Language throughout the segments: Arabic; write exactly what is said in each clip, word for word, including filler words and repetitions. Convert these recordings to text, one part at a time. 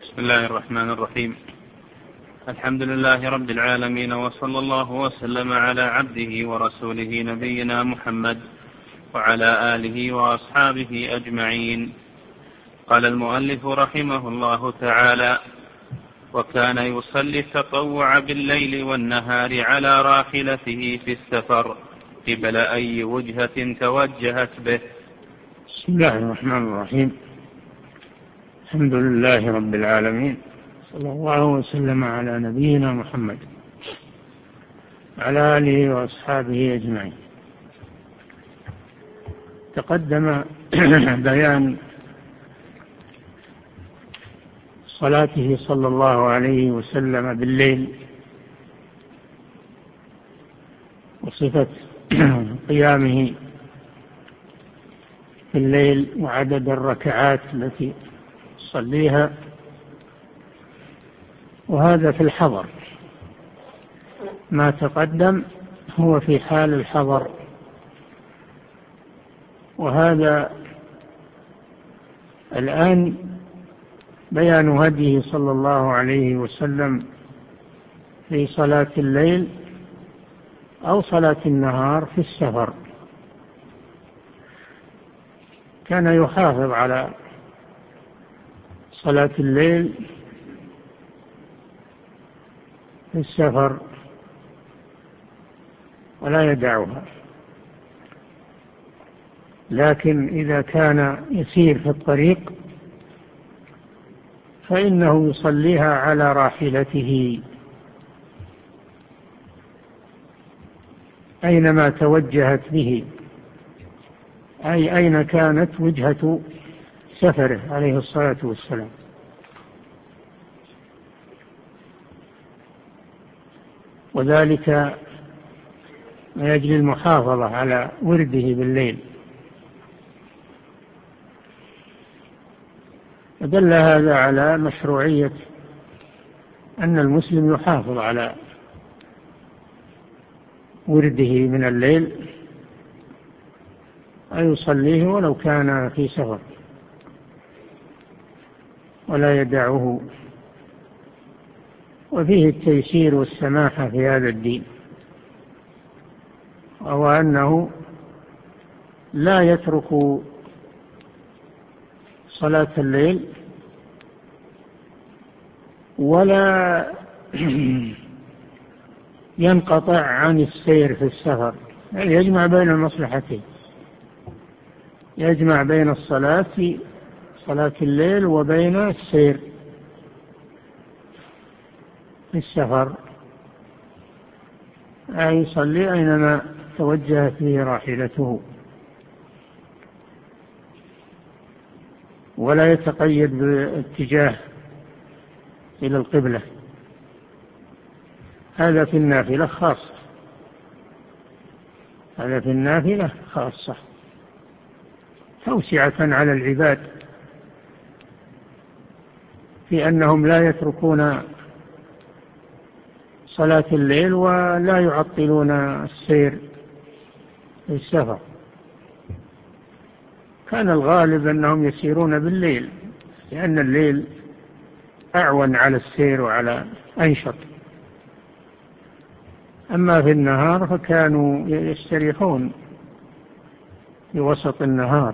بسم الله الرحمن الرحيم. الحمد لله رب العالمين، وصلى الله وسلم على عبده ورسوله نبينا محمد وعلى آله وأصحابه أجمعين. قال المؤلف رحمه الله تعالى: وكان يصلي التطوع بالليل والنهار على راحلته في السفر قبل أي وجهة توجهت به. بسم الله الرحمن الرحيم. الحمد لله رب العالمين، صلى الله وسلم على نبينا محمد وعلى آله وأصحابه أجمعين. تقدم بيان صلاته صلى الله عليه وسلم بالليل وصفة قيامه في الليل وعدد الركعات التي يصليها، وهذا في الحضر. ما تقدم هو في حال الحضر، وهذا الآن بيان هديه صلى الله عليه وسلم في صلاة الليل أو صلاة النهار في السفر. كان يحافظ على صلاة الليل في السفر ولا يدعها، لكن إذا كان يسير في الطريق فإنه يصليها على راحلته أينما توجهت به، أي أين كانت وجهة سفره عليه الصلاة والسلام. وذلك من أجل المحافظة على ورده بالليل. ودل هذا على مشروعية أن المسلم يحافظ على ورده من الليل ويصليه ولو كان في سفر ولا يدعه. وفيه التيسير والسماحة في هذا الدين، وهو أنه لا يترك صلاة الليل ولا ينقطع عن السير في السفر، يعني يجمع بين المصلحتين، يجمع بين الصلاة في صلاة الليل وبين السير في السفر، أي يصلي أينما توجهت به راحلته، ولا يتقيد باتجاه إلى القبلة. هذا في النافلة خاصة، هذا في النافلة خاصة توسعة على العباد في أنهم لا يتركون صلاة الليل ولا يعطلون السير في السفر. كان الغالب أنهم يسيرون بالليل، لأن الليل أعون على السير وعلى أنشط. أما في النهار فكانوا يستريحون في وسط النهار.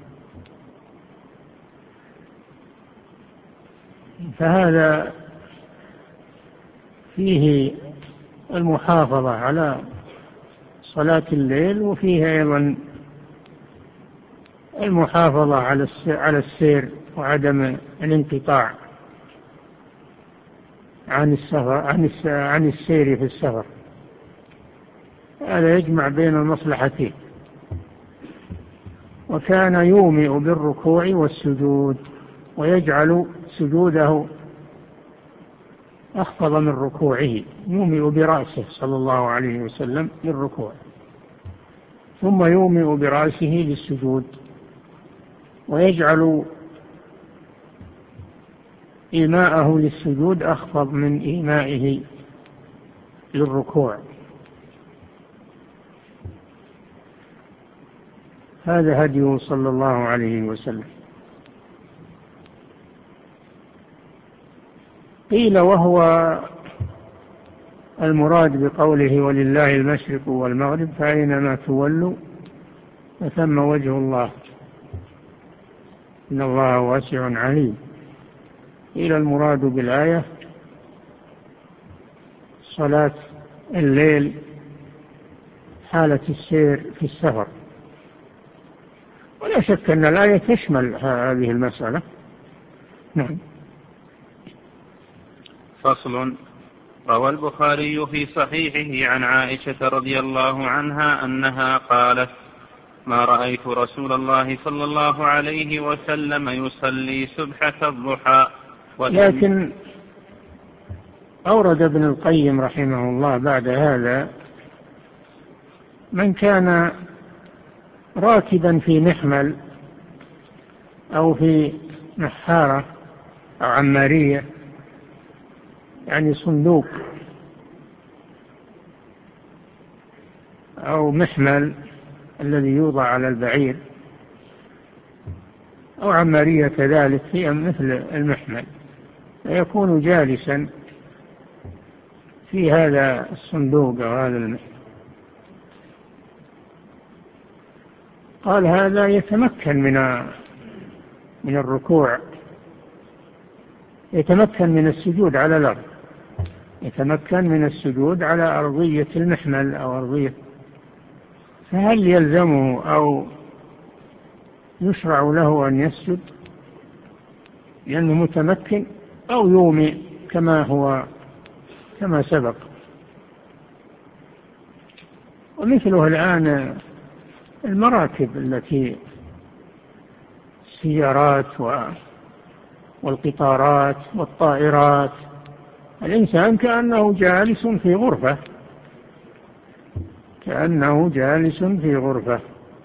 فهذا فيه المحافظة على صلاة الليل، وفيه أيضا المحافظة على السير وعدم الانقطاع عن السفر عن السير في السفر. هذا يجمع بين المصلحتين. وكان يومئ بالركوع والسجود، ويجعل سجوده أخفض من ركوعه، يومئ برأسه صلى الله عليه وسلم للركوع، ثم يومئ برأسه للسجود، ويجعل إيماءه للسجود أخفض من إيمائه للركوع. هذا هديه صلى الله عليه وسلم. قيل وهو المراد بقوله ولله المشرق والمغرب فأينما تولوا فثم وجه الله إن الله واسع عليم. قيل المراد بالآية صلاة الليل حالة السير في السفر، ولا شك أن الآية تشمل هذه المسألة. نعم. فصل. روى البخاري في صحيحه عن عائشة رضي الله عنها أنها قالت: ما رأيت رسول الله صلى الله عليه وسلم يصلي سبحة الضحى. لكن أورد ابن القيم رحمه الله بعد هذا من كان راكبا في محمل أو في محارة أو عمارية، يعني صندوق أو محمل الذي يوضع على البعير، أو عمارية كذلك هي مثل المحمل، فيكون جالسا في هذا الصندوق أو هذا المحمل. قال هذا يتمكن من من الركوع، يتمكن من السجود على الأرض، يتمكن من السجود على أرضية المحمل أو أرضية، فهل يلزمه أو يشرع له أن يسجد لأنه متمكن، أو يومئ كما هو كما سبق؟ ومثله الآن المراكب التي السيارات والقطارات والطائرات، الإنسان كأنه جالس في غرفة، كأنه جالس في غرفة،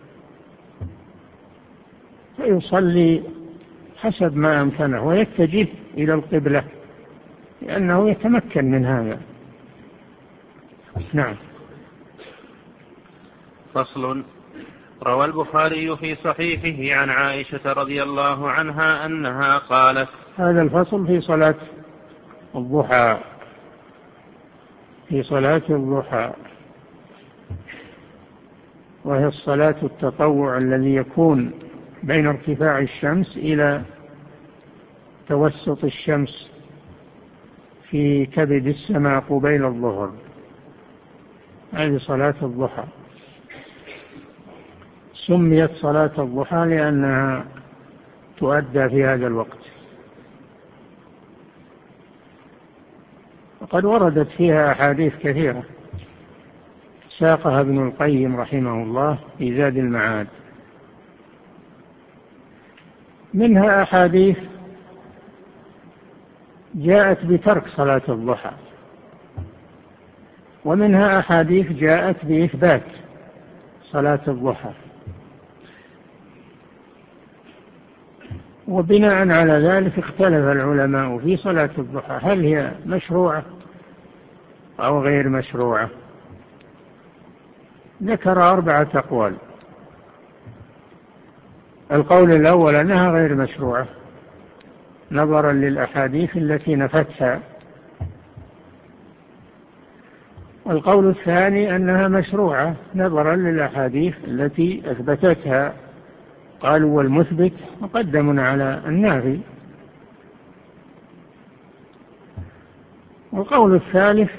فيصلي حسب ما أمكنه ويتجه إلى القبلة لأنه يتمكن من هذا. نعم. فصل. روى البخاري في صحيحه عن عائشة رضي الله عنها أنها قالت. هذا الفصل في صلاة الضحى، في صلاة الضحى، وهي الصلاة التطوع الذي يكون بين ارتفاع الشمس إلى توسط الشمس في كبد السماء قبيل الظهر، هذه صلاة الضحى. سميت صلاة الضحى لأنها تؤدى في هذا الوقت، وقد وردت فيها أحاديث كثيرة ساقها ابن القيم رحمه الله في زاد المعاد، منها أحاديث جاءت بترك صلاة الضحى، ومنها أحاديث جاءت بإثبات صلاة الضحى. وبناء على ذلك اختلف العلماء في صلاة الضحى، هل هي مشروعة أو غير مشروعة؟ ذكر أربعة أقوال. القول الأول أنها غير مشروعة نظرا للأحاديث التي نفتها، والقول الثاني أنها مشروعة نظرا للأحاديث التي أثبتتها، قالوا والمثبت مقدم على النافي. والقول الثالث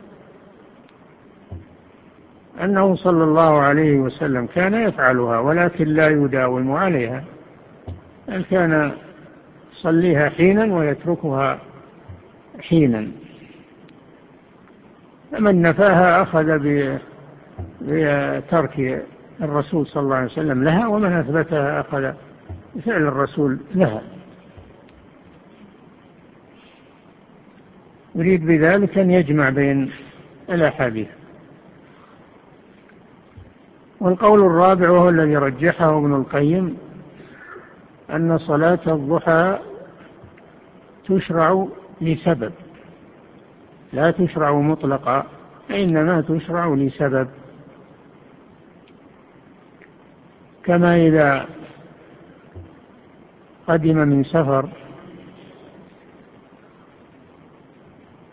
أنه صلى الله عليه وسلم كان يفعلها ولكن لا يداوم عليها، بل كان يصليها حينا ويتركها حينا، فمن نفاها أخذ بترك الرسول صلى الله عليه وسلم لها، ومن أثبتها أخذ بفعل الرسول لها. يريد بذلك أن يجمع بين الأحاديث. والقول الرابع وهو الذي رجحه ابن القيم أن صلاة الضحى تشرع لسبب، لا تشرع مطلقا، إنما تشرع لسبب، كما إذا قدم من سفر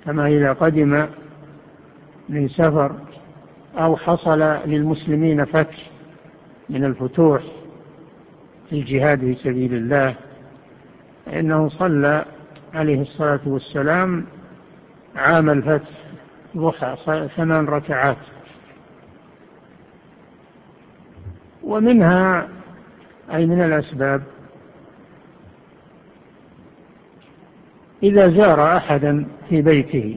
كما إذا قدم من سفر أو حصل للمسلمين فتح من الفتوح في الجهاد في سبيل الله، فإنه صلى عليه الصلاة والسلام عام الفتح ضحى ثمان ركعات. ومنها أي من الأسباب إذا زار أحدا في بيته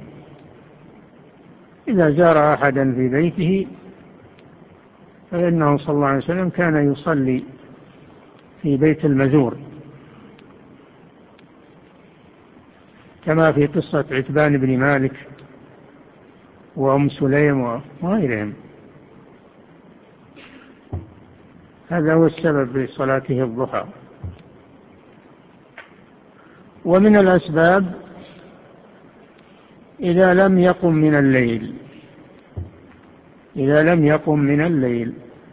إذا زار أحدا في بيته فإنه صلى الله عليه وسلم كان يصلي في بيت المزور، كما في قصة عتبان بن مالك وأم سليم وغيرهم. هذا هو السبب في صلاته الضحى. ومن الأسباب إذا لم يقم من الليل إذا لم يقم من الليل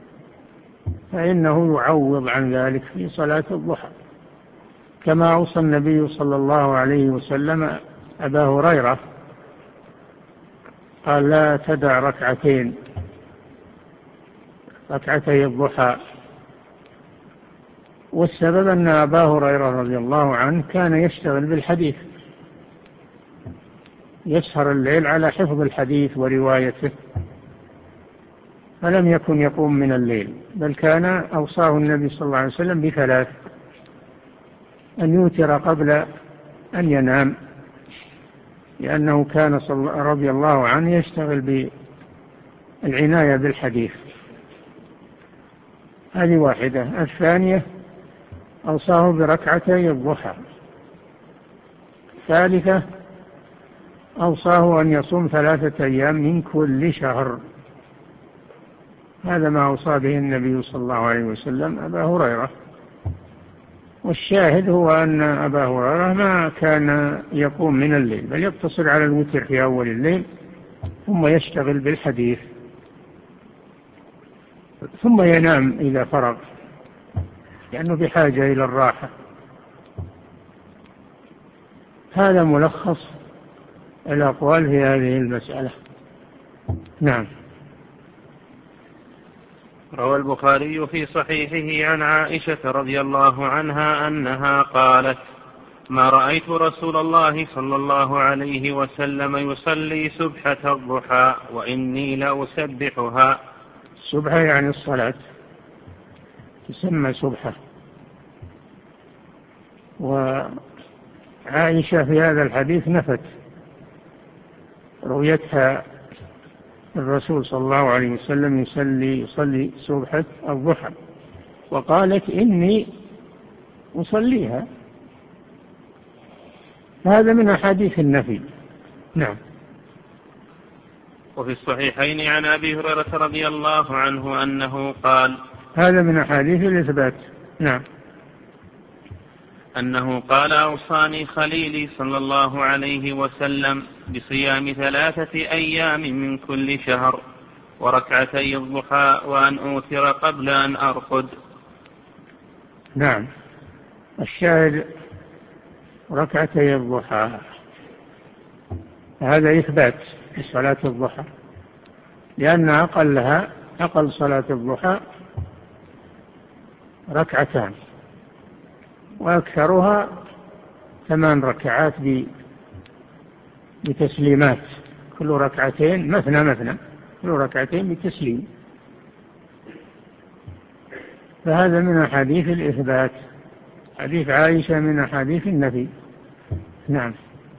فإنه يعوض عن ذلك في صلاة الضحى، كما أوصى النبي صلى الله عليه وسلم أبا هريرة قال: لا تدع ركعتين ركعتي الضحى. والسبب أن أبا هريرة رضي الله عنه كان يشتغل بالحديث، يسهر الليل على حفظ الحديث وروايته، فلم يكن يقوم من الليل، بل كان أوصاه النبي صلى الله عليه وسلم بثلاث: أن يوتر قبل أن ينام، لأنه كان رضي الله عنه يشتغل بالعناية بالحديث. هذه واحدة. الثانية أوصاه بركعتي الضحى. الثالثة أوصاه أن يصوم ثلاثة أيام من كل شهر. هذا ما أوصى به النبي صلى الله عليه وسلم أبا هريرة. والشاهد هو أن أبا هريرة ما كان يقوم من الليل، بل يقتصر على الوتر في أول الليل ثم يشتغل بالحديث ثم ينام إذا فرغ، لأنه بحاجة إلى الراحة. هذا ملخص الأقوال في هذه المسألة. نعم. روى البخاري في صحيحه عن عائشة رضي الله عنها أنها قالت: ما رأيت رسول الله صلى الله عليه وسلم يصلي سبحة الضحى وإني لأسبحها. السبحة يعني الصلاة، تسمى سبحة. وعائشة في هذا الحديث نفت رؤيتها الرسول صلى الله عليه وسلم يصلي يصلي سبحة الضحى، وقالت: إني أصليها. هذا من أحاديث النفي. نعم. وفي الصحيحين عن أبي هريرة رضي الله عنه أنه قال: هذا من أحاديث الإثبات. نعم. أنه قال: أوصاني خليلي صلى الله عليه وسلم بصيام ثلاثة أيام من كل شهر وركعتي الضحى وأن أوتر قبل أن أرقد. نعم. الشاهد ركعتي الضحى، هذا إثبات في صلاة الضحى، لأن أقلها أقل صلاة الضحى ركعتان، وأكثرها ثمان ركعات بتسليمات، كل ركعتين مثنى مثنى، كل ركعتين بتسليم. فهذا من أحاديث الإثبات. حديث عائشة من أحاديث النفي. نعم.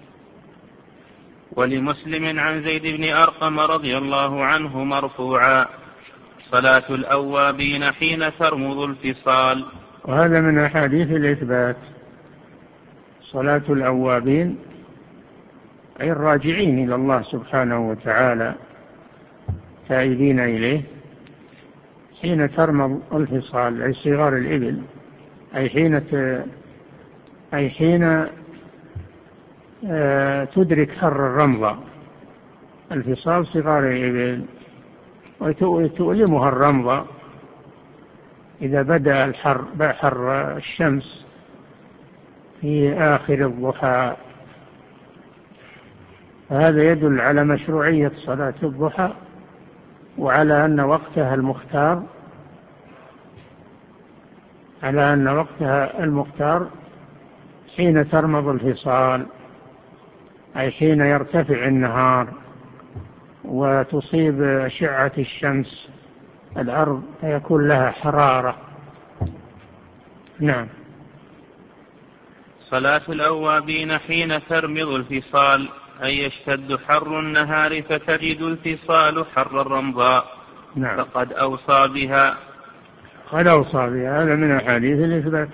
ولمسلم عن زيد بن أرقم رضي الله عنه مرفوعا: صلاة الأوابين حين ترمض الفصال. وهذا من أحاديث الإثبات. صلاة الأوابين أي الراجعين إلى الله سبحانه وتعالى تائبين إليه حين ترمض الفصال، أي صغار الإبل، أي حين أي حين تدرك حر الرمضة. الفصال صغار الإبل، وتؤلمها الرمضة إذا بدأ الحر حر الشمس في آخر الضحى. هذا يدل على مشروعية صلاة الضحى، وعلى أن وقتها المختار على أن وقتها المختار حين ترمض الفصال، أي حين يرتفع النهار وتصيب أشعة الشمس الأرض فيكون لها حرارة. نعم. صلاة الأوابين حين ترمض الفصال، أي يشتد حر النهار فتجد الفصال حر الرمضاء. نعم. فقد أوصى بها قد أوصى بها، هذا من أحاديث الإثبات،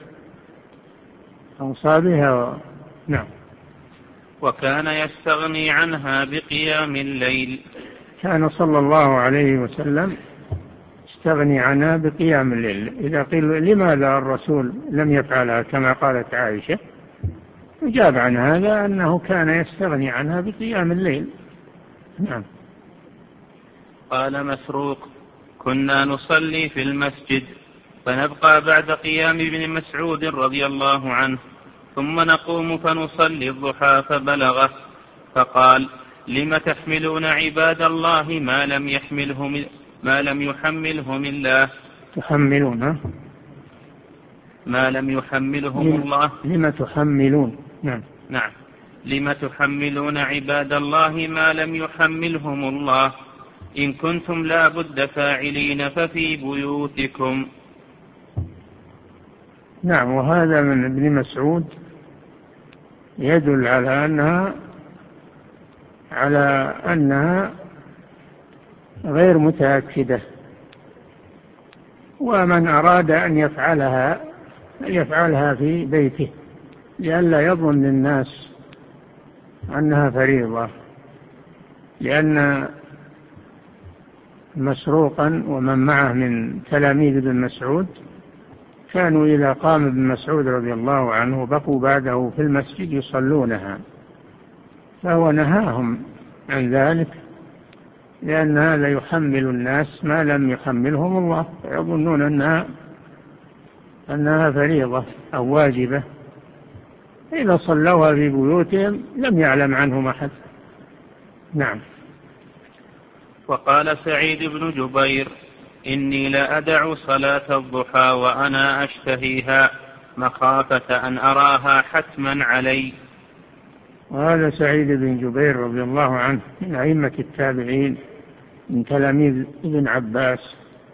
أوصى بها و... نعم. وكان يستغني عنها بقيام الليل. كان صلى الله عليه وسلم يستغني عنها بقيام الليل. إذا قيل لماذا الرسول لم يفعلها كما قالت عائشة، أجاب عن هذا أنه كان يستغني عنها بقيام الليل. نعم. قال مسروق: كنا نصلي في المسجد فنبقى بعد قيام ابن مسعود رضي الله عنه، ثم نقوم فنصلي الضحى فبلغه فقال: لم تحملون عباد الله ما لم يحملهم ما لم يحملهم الله تحملون ما لم يحملهم لم الله لم تحملون نعم نعم لم تحملون عباد الله ما لم يحملهم الله، إن كنتم لا بد فاعلين ففي بيوتكم. نعم. وهذا من ابن مسعود يدل على أنها على أنها غير متأكدة، ومن أراد أن يفعلها يفعلها في بيته لئلا يظن الناس أنها فريضة، لأن مسروقا ومن معه من تلاميذ ابن مسعود كانوا إذا قام ابن مسعود رضي الله عنه بقوا بعده في المسجد يصلونها، فهو نهاهم عن ذلك، لأن هذا يحمل الناس ما لم يحملهم الله، يظنون أنها أنها فريضة أو واجبة، إذا صلوها في بيوتهم لم يعلم عنهم أحد. نعم. وقال سعيد بن جبير: إني لا أدع صلاة الضحى وأنا أشتهيها مخافة أن أراها حتما علي. وهذا سعيد بن جبير رضي الله عنه من أئمة التابعين من تلاميذ ابن عباس،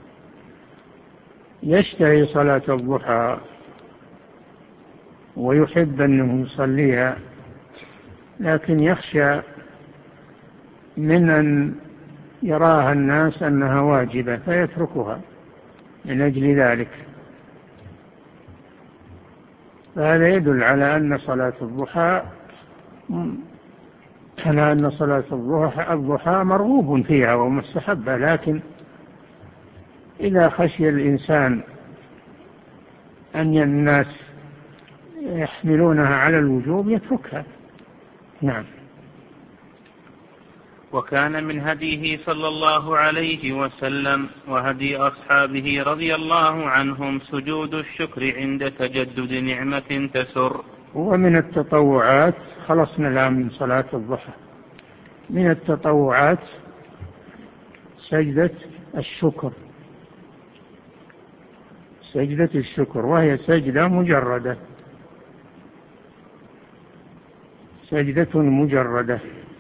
يشتهي صلاة الضحى ويحب أنه يصليها، لكن يخشى من أن يراها الناس أنها واجبة فيتركها من أجل ذلك. فهذا يدل على أن صلاة الضحى على أن صلاة الضحى الضحى مرغوب فيها ومستحبة، لكن إذا خشي الإنسان أن الناس يحملونها على الوجوب يتركها. نعم. وكان من هديه صلى الله عليه وسلم وهدي أصحابه رضي الله عنهم سجود الشكر عند تجدد نعمة تسر. ومن التطوعات، خلصنا الآن من صلاة الضحى، من التطوعات سجدة الشكر، سجدة الشكر، وهي سجدة مجردة، سجدة مجردة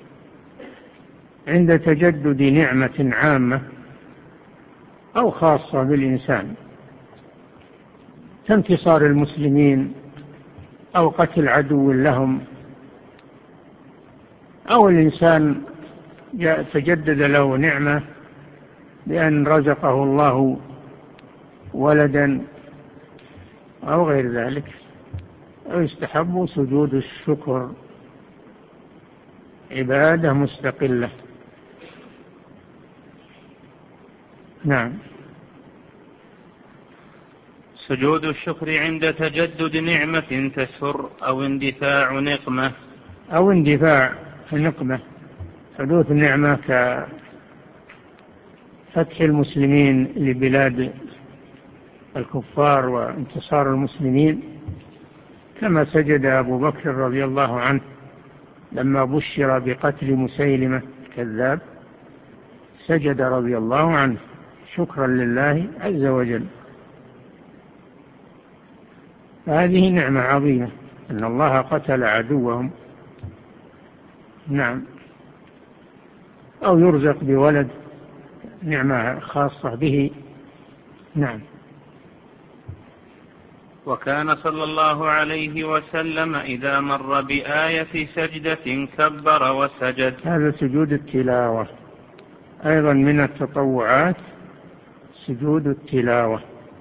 عند تجدد نعمة عامة أو خاصة بالإنسان كانتصار المسلمين أو قتل عدو لهم، أو الإنسان تجدد له نعمة بأن رزقه الله ولدا أو غير ذلك، أو يستحب سجود الشكر عبادة مستقلة. نعم. سجود الشكر عند تجدد نعمة تسر أو اندفاع نقمة أو اندفاع نقمة، حدوث نعمة كفتح المسلمين لبلاد الكفار وانتصار المسلمين، كما سجد أبو بكر رضي الله عنه لما بشر بقتل مسيلمة الكذاب سجد رضي الله عنه شكرا لله عز وجل. هذه نعمة عظيمة أن الله قتل عدوهم. نعم. أو يرزق بولد، نعمة خاصة به. نعم. وكان صلى الله عليه وسلم إذا مر بآية سجدة كبر وسجد. هذا سجود التلاوة أيضا من التطوعات، سجود التلاوة.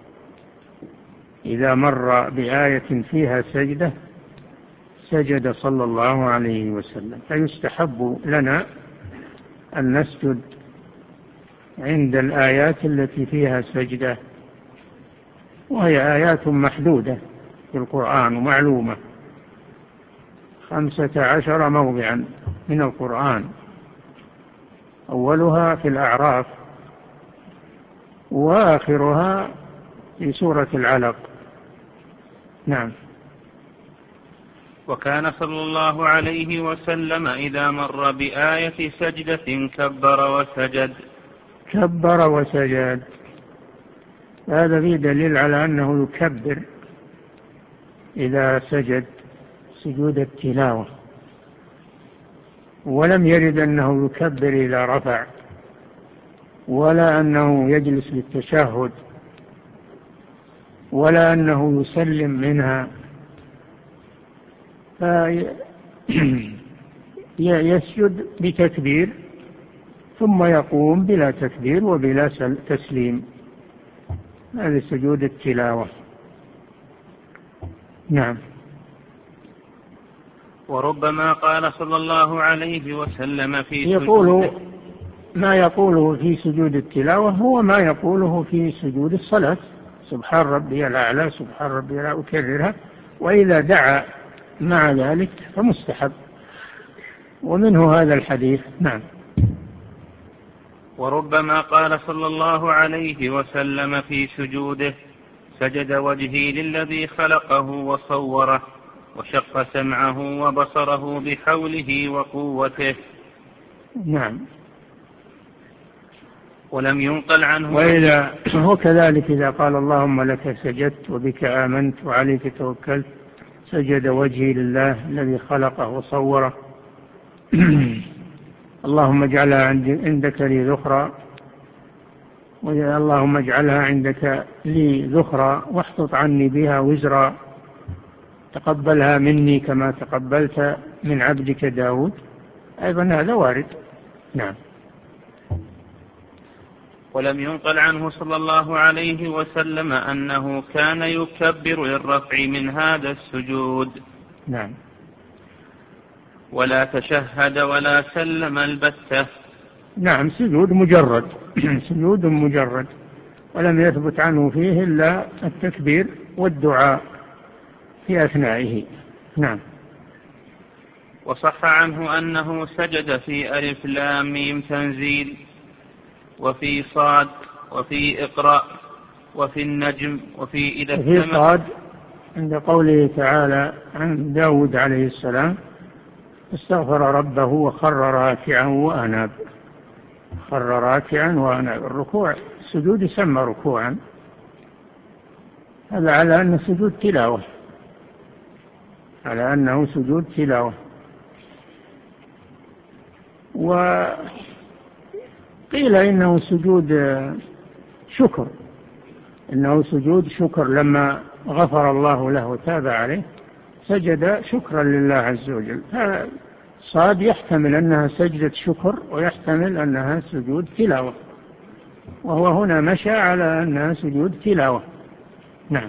إذا مر بآية فيها سجدة سجد صلى الله عليه وسلم. فيستحب لنا أن نسجد عند الآيات التي فيها سجدة، وهي آيات محدودة في القرآن ومعلومة، خمسة عشر موضعا من القرآن، أولها في الأعراف وآخرها في سورة العلق. نعم. وكان صلى الله عليه وسلم إذا مر بآية سجدة كبر وسجد. كبر وسجد، هذا فيه دليل على أنه يكبر إذا سجد سجود التلاوة، ولم يرد أنه يكبر إذا رفع، ولا أنه يجلس للتشهد، ولا أنه يسلم منها. فيسجد بتكبير ثم يقوم بلا تكبير وبلا تسليم. هذا سجود التلاوة. نعم. وربما قال صلى الله عليه وسلم في يقول ما يقوله في سجود التلاوة هو ما يقوله في سجود الصلاة، سبحان ربي الأعلى سبحان ربي الأعلى، أكررها، وإذا دعا مع ذلك فمستحب، ومنه هذا الحديث. نعم. وربما قال صلى الله عليه وسلم في سجوده سجد وجهي للذي خلقه وصوره وشق سمعه وبصره بحوله وقوته. نعم. ولم ينقل عنه. وإذا هو كذلك إذا قال اللهم لك سجدت وبك آمنت وعليك توكلت سجد وجهي لله الذي خلقه وصوره. اللهم اجعلها عندك لي ذخرا، اللهم اجعلها عندك لي ذخرا واحطط عني بها وزرا، تقبلها مني كما تقبلت من عبدك داود. أيضا هذا وارد. نعم. ولم ينقل عنه صلى الله عليه وسلم أنه كان يكبر للرفع من هذا السجود. نعم. ولا تشهد ولا سلم البتة. نعم. سجود مجرد سجود مجرد، ولم يثبت عنه فيه إلا التكبير والدعاء في أثنائه. نعم. وصح عنه أنه سجد في ألف لام ميم تنزيل، وفي صاد، وفي اقرأ، وفي النجم، وفي إذا في صاد عند قوله تعالى عن داود عليه السلام استغفر ربه وخر راكعا وأناب. خر راكعا وأناب. الركوع السجود يسمى ركوعا، هذا على أنه سجود تلاوة، على أنه سجود تلاوة. وقيل إنه سجود شكر، إنه سجود شكر، لما غفر الله له وتاب عليه سجد شكرا لله عز وجل. صاد يحتمل أنها سجدة شكر ويحتمل أنها سجود تلاوة، وهو هنا مشى على أنها سجود تلاوة. نعم.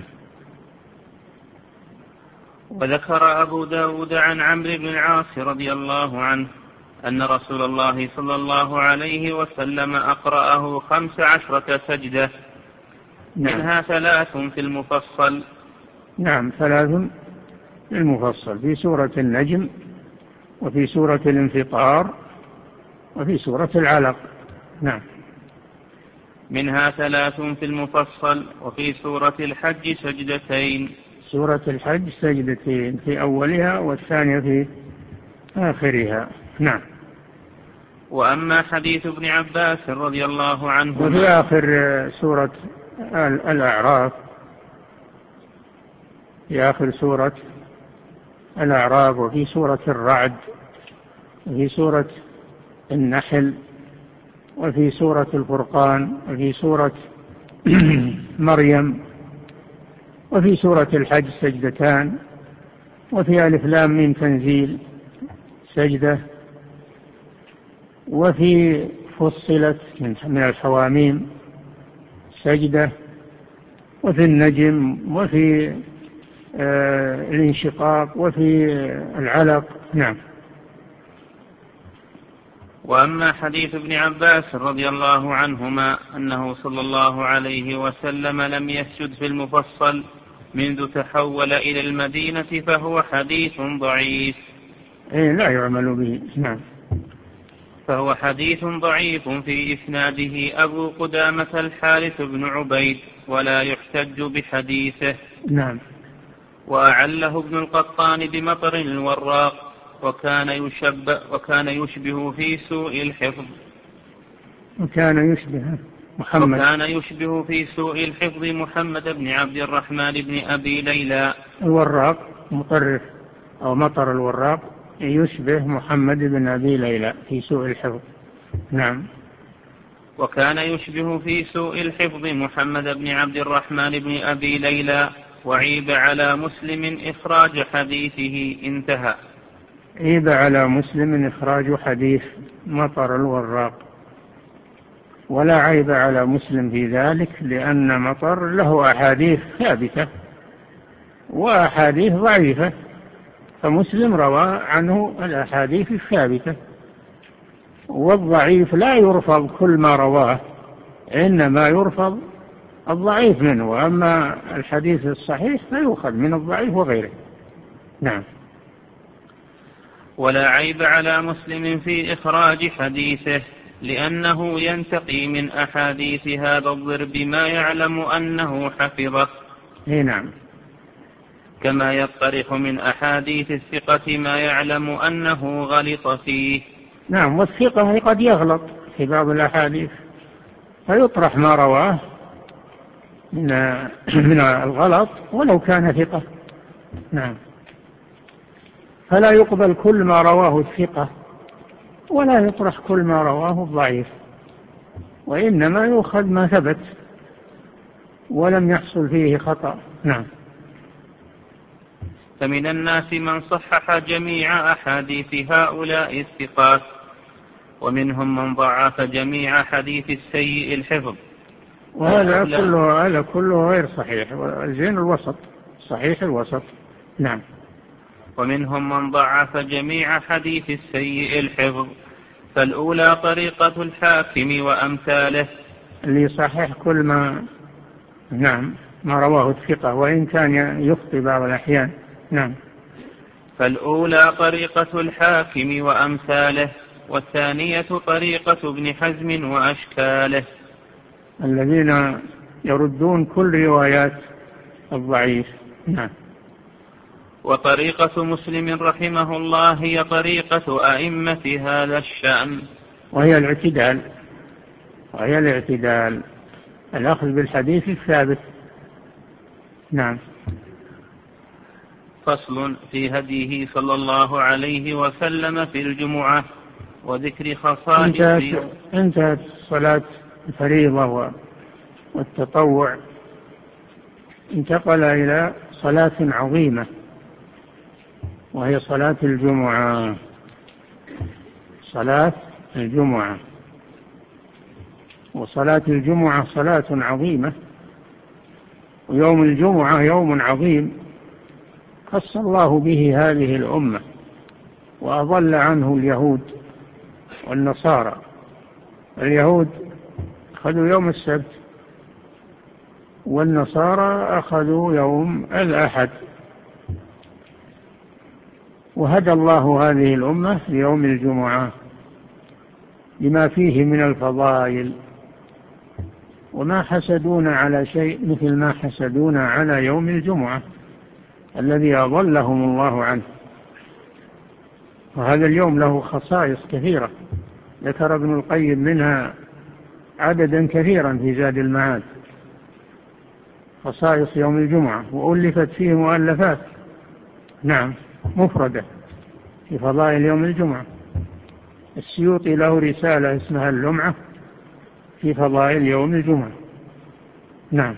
وذكر أبو داود عن عمرو بن العاص رضي الله عنه أن رسول الله صلى الله عليه وسلم أقرأه خمس عشرة سجدة. نعم. منها ثلاث في المفصل. نعم. ثلاث في المفصل، في سورة النجم، وفي سورة الانفطار، وفي سورة العلق. نعم. منها ثلاث في المفصل، وفي سورة الحج سجدتين. سورة الحج سجدتين، في أولها والثانية في آخرها. نعم. وأما حديث ابن عباس رضي الله عنه وفي آخر سورة الأعراف، في آخر سورة الأعراف وفي سورة الرعد وفي سورة النحل وفي سورة الفرقان وفي سورة مريم وفي سورة الحج سجدتان، وفي ألف لام ميم تنزيل سجدة، وفي فصلت من الحواميم سجدة، وفي النجم، وفي آه الانشقاق، وفي العلق. نعم. وأما حديث ابن عباس رضي الله عنهما أنه صلى الله عليه وسلم لم يسجد في المفصل منذ تحول إلى المدينة فهو حديث ضعيف. إيه لا يعمل به. نعم. فهو حديث ضعيف في إسناده أبو قدامة الحارث بن عبيد ولا يحتج بحديثه. نعم. وأعله ابن القطان بمطر الوراق وكان يشبه, وكان يشبه في سوء الحفظ وكان يشبه محمد وكان يشبه في سوء الحفظ محمد بن عبد الرحمن بن أبي ليلى الوراق مطرف أو مطر الوراق يشبه محمد بن أبي ليلى في سوء الحفظ. نعم. وكان يشبه في سوء الحفظ محمد بن عبد الرحمن بن أبي ليلى وعيب على مسلم إخراج حديثه. انتهى. عيب على مسلم إخراج حديث مطر الوراق، ولا عيب على مسلم في ذلك، لأن مطر له أحاديث ثابتة وأحاديث ضعيفة، فمسلم روى عنه الأحاديث الثابتة، والضعيف لا يرفض كل ما رواه، إنما يرفض الضعيف منه، وأما الحديث الصحيح فيؤخذ من الضعيف وغيره. نعم. ولا عيب على مسلم في إخراج حديثه لأنه ينتقي من أحاديث هذا الضرب ما يعلم أنه حفظه. نعم. كما يطرح من أحاديث الثقة ما يعلم أنه غلط فيه. نعم. والثقة قد يغلط في بعض الأحاديث فيطرح ما رواه من من الغلط ولو كان ثقة. نعم. فلا يقبل كل ما رواه الثقة ولا يطرح كل ما رواه الضعيف، وإنما يؤخذ ما ثبت ولم يحصل فيه خطأ. نعم. فمن الناس من صحح جميع أحاديث هؤلاء الثقات ومنهم من ضعف جميع حديث السيء الحفظ، وهذا كله هذا كله غير صحيح. زين الوسط، صحيح الوسط. نعم. ومنهم من ضعف جميع حديث السيء الحفظ، فالأولى طريقة الحاكم وأمثاله، اللي يصحح كل ما نعم ما رواه الثقة وإن كان يخطئ بعض الأحيان. نعم. فالأولى طريقة الحاكم وأمثاله، والثانية طريقة ابن حزم وأشكاله، الذين يردون كل روايات الضعيف. نعم. وطريقة مسلم رحمه الله هي طريقة أئمة هذا الشأن، وهي الاعتدال وهي الاعتدال الأخذ بالحديث الثابت. نعم. فصل في هديه صلى الله عليه وسلم في الجمعة وذكر خصائص. انتهت, انتهت صلاة الفريضة والتطوع، انتقل إلى صلاة عظيمة وهي صلاة الجمعة. صلاة الجمعة وصلاة الجمعة صلاة عظيمة، ويوم الجمعة يوم عظيم خص الله به هذه الأمة وأضل عنه اليهود والنصارى. اليهود أخذوا يوم السبت والنصارى أخذوا يوم الأحد، وهدى الله هذه الأمة ليوم الجمعة لما فيه من الفضائل، وما حسدون على شيء مثل ما حسدون على يوم الجمعة الذي أضلهم الله عنه. وهذا اليوم له خصائص كثيرة ذكر ابن القيم منها عددا كثيرا في زاد المعاد، خصائص يوم الجمعة، وألفت فيه مؤلفات نعم مفردة في فضائل يوم الجمعة. السيوطي له رسالة اسمها اللمعة في فضائل يوم الجمعة. نعم.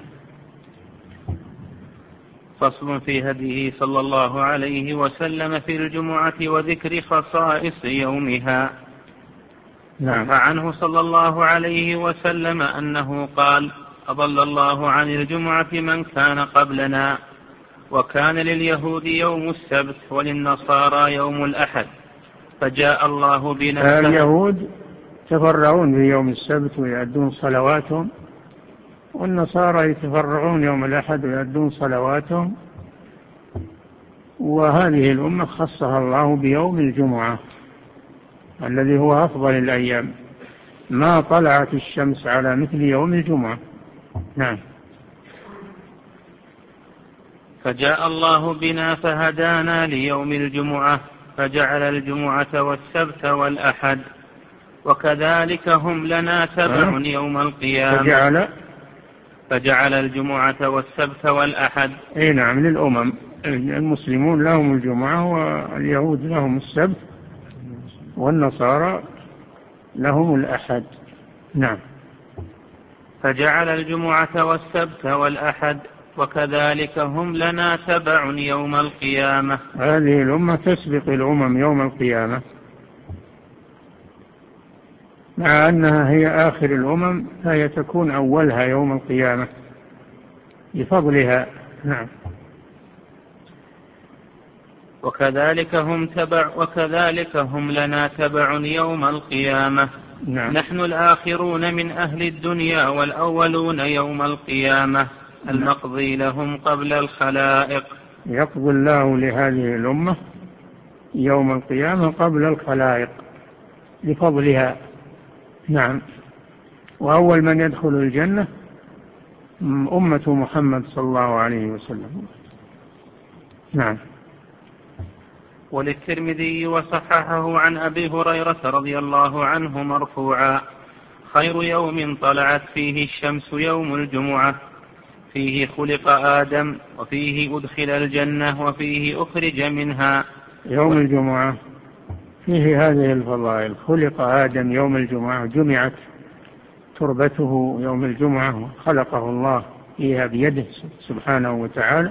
فصل في هديه صلى الله عليه وسلم في الجمعة وذكر خصائص يومها. نعم. فعنه صلى الله عليه وسلم أنه قال: أضل الله عن الجمعة من كان قبلنا، وكان لليهود يوم السبت وللنصارى يوم الأحد، فجاء الله بنا. اليهود يتفرعون في يوم السبت ويؤدون صلواتهم، والنصارى يتفرعون يوم الأحد ويؤدون صلواتهم، وهذه الأمة خصها الله بيوم الجمعة الذي هو أفضل الأيام، ما طلعت الشمس على مثل يوم الجمعة. نعم. فجاء الله بنا فهدانا ليوم الجمعة، فجعل الجمعة والسبت والأحد، وكذلك هم لنا تبع يوم القيامة. فجعل فجعل الجمعة والسبت والأحد. اي نعم، للأمم، المسلمون لهم الجمعة واليهود لهم السبت والنصارى لهم الأحد. نعم. فجعل الجمعة والسبت والأحد، وكذلك هم لنا تبع يوم القيامة. هذه الأمة تسبق الأمم يوم القيامة، مع أنها هي آخر الأمم فهي تكون أولها يوم القيامة بفضلها. نعم. وكذلك هم تبع وكذلك هم لنا تبع يوم القيامة. نعم. نحن الآخرون من أهل الدنيا والأولون يوم القيامة، المقضي لهم قبل الخلائق. يقضي الله لهذه الأمة يوم القيامة قبل الخلائق بفضلها. نعم. وأول من يدخل الجنة أمة محمد صلى الله عليه وسلم. نعم. وللترمذي وصححه عن أبي هريرة رضي الله عنه مرفوعا: خير يوم طلعت فيه الشمس يوم الجمعة، فيه خلق آدم، وفيه أدخل الجنة، وفيه أخرج منها. يوم الجمعة فيه هذه الفضائل: خلق آدم يوم الجمعة، جمعت تربته يوم الجمعة، خلقه الله فيها بيده سبحانه وتعالى.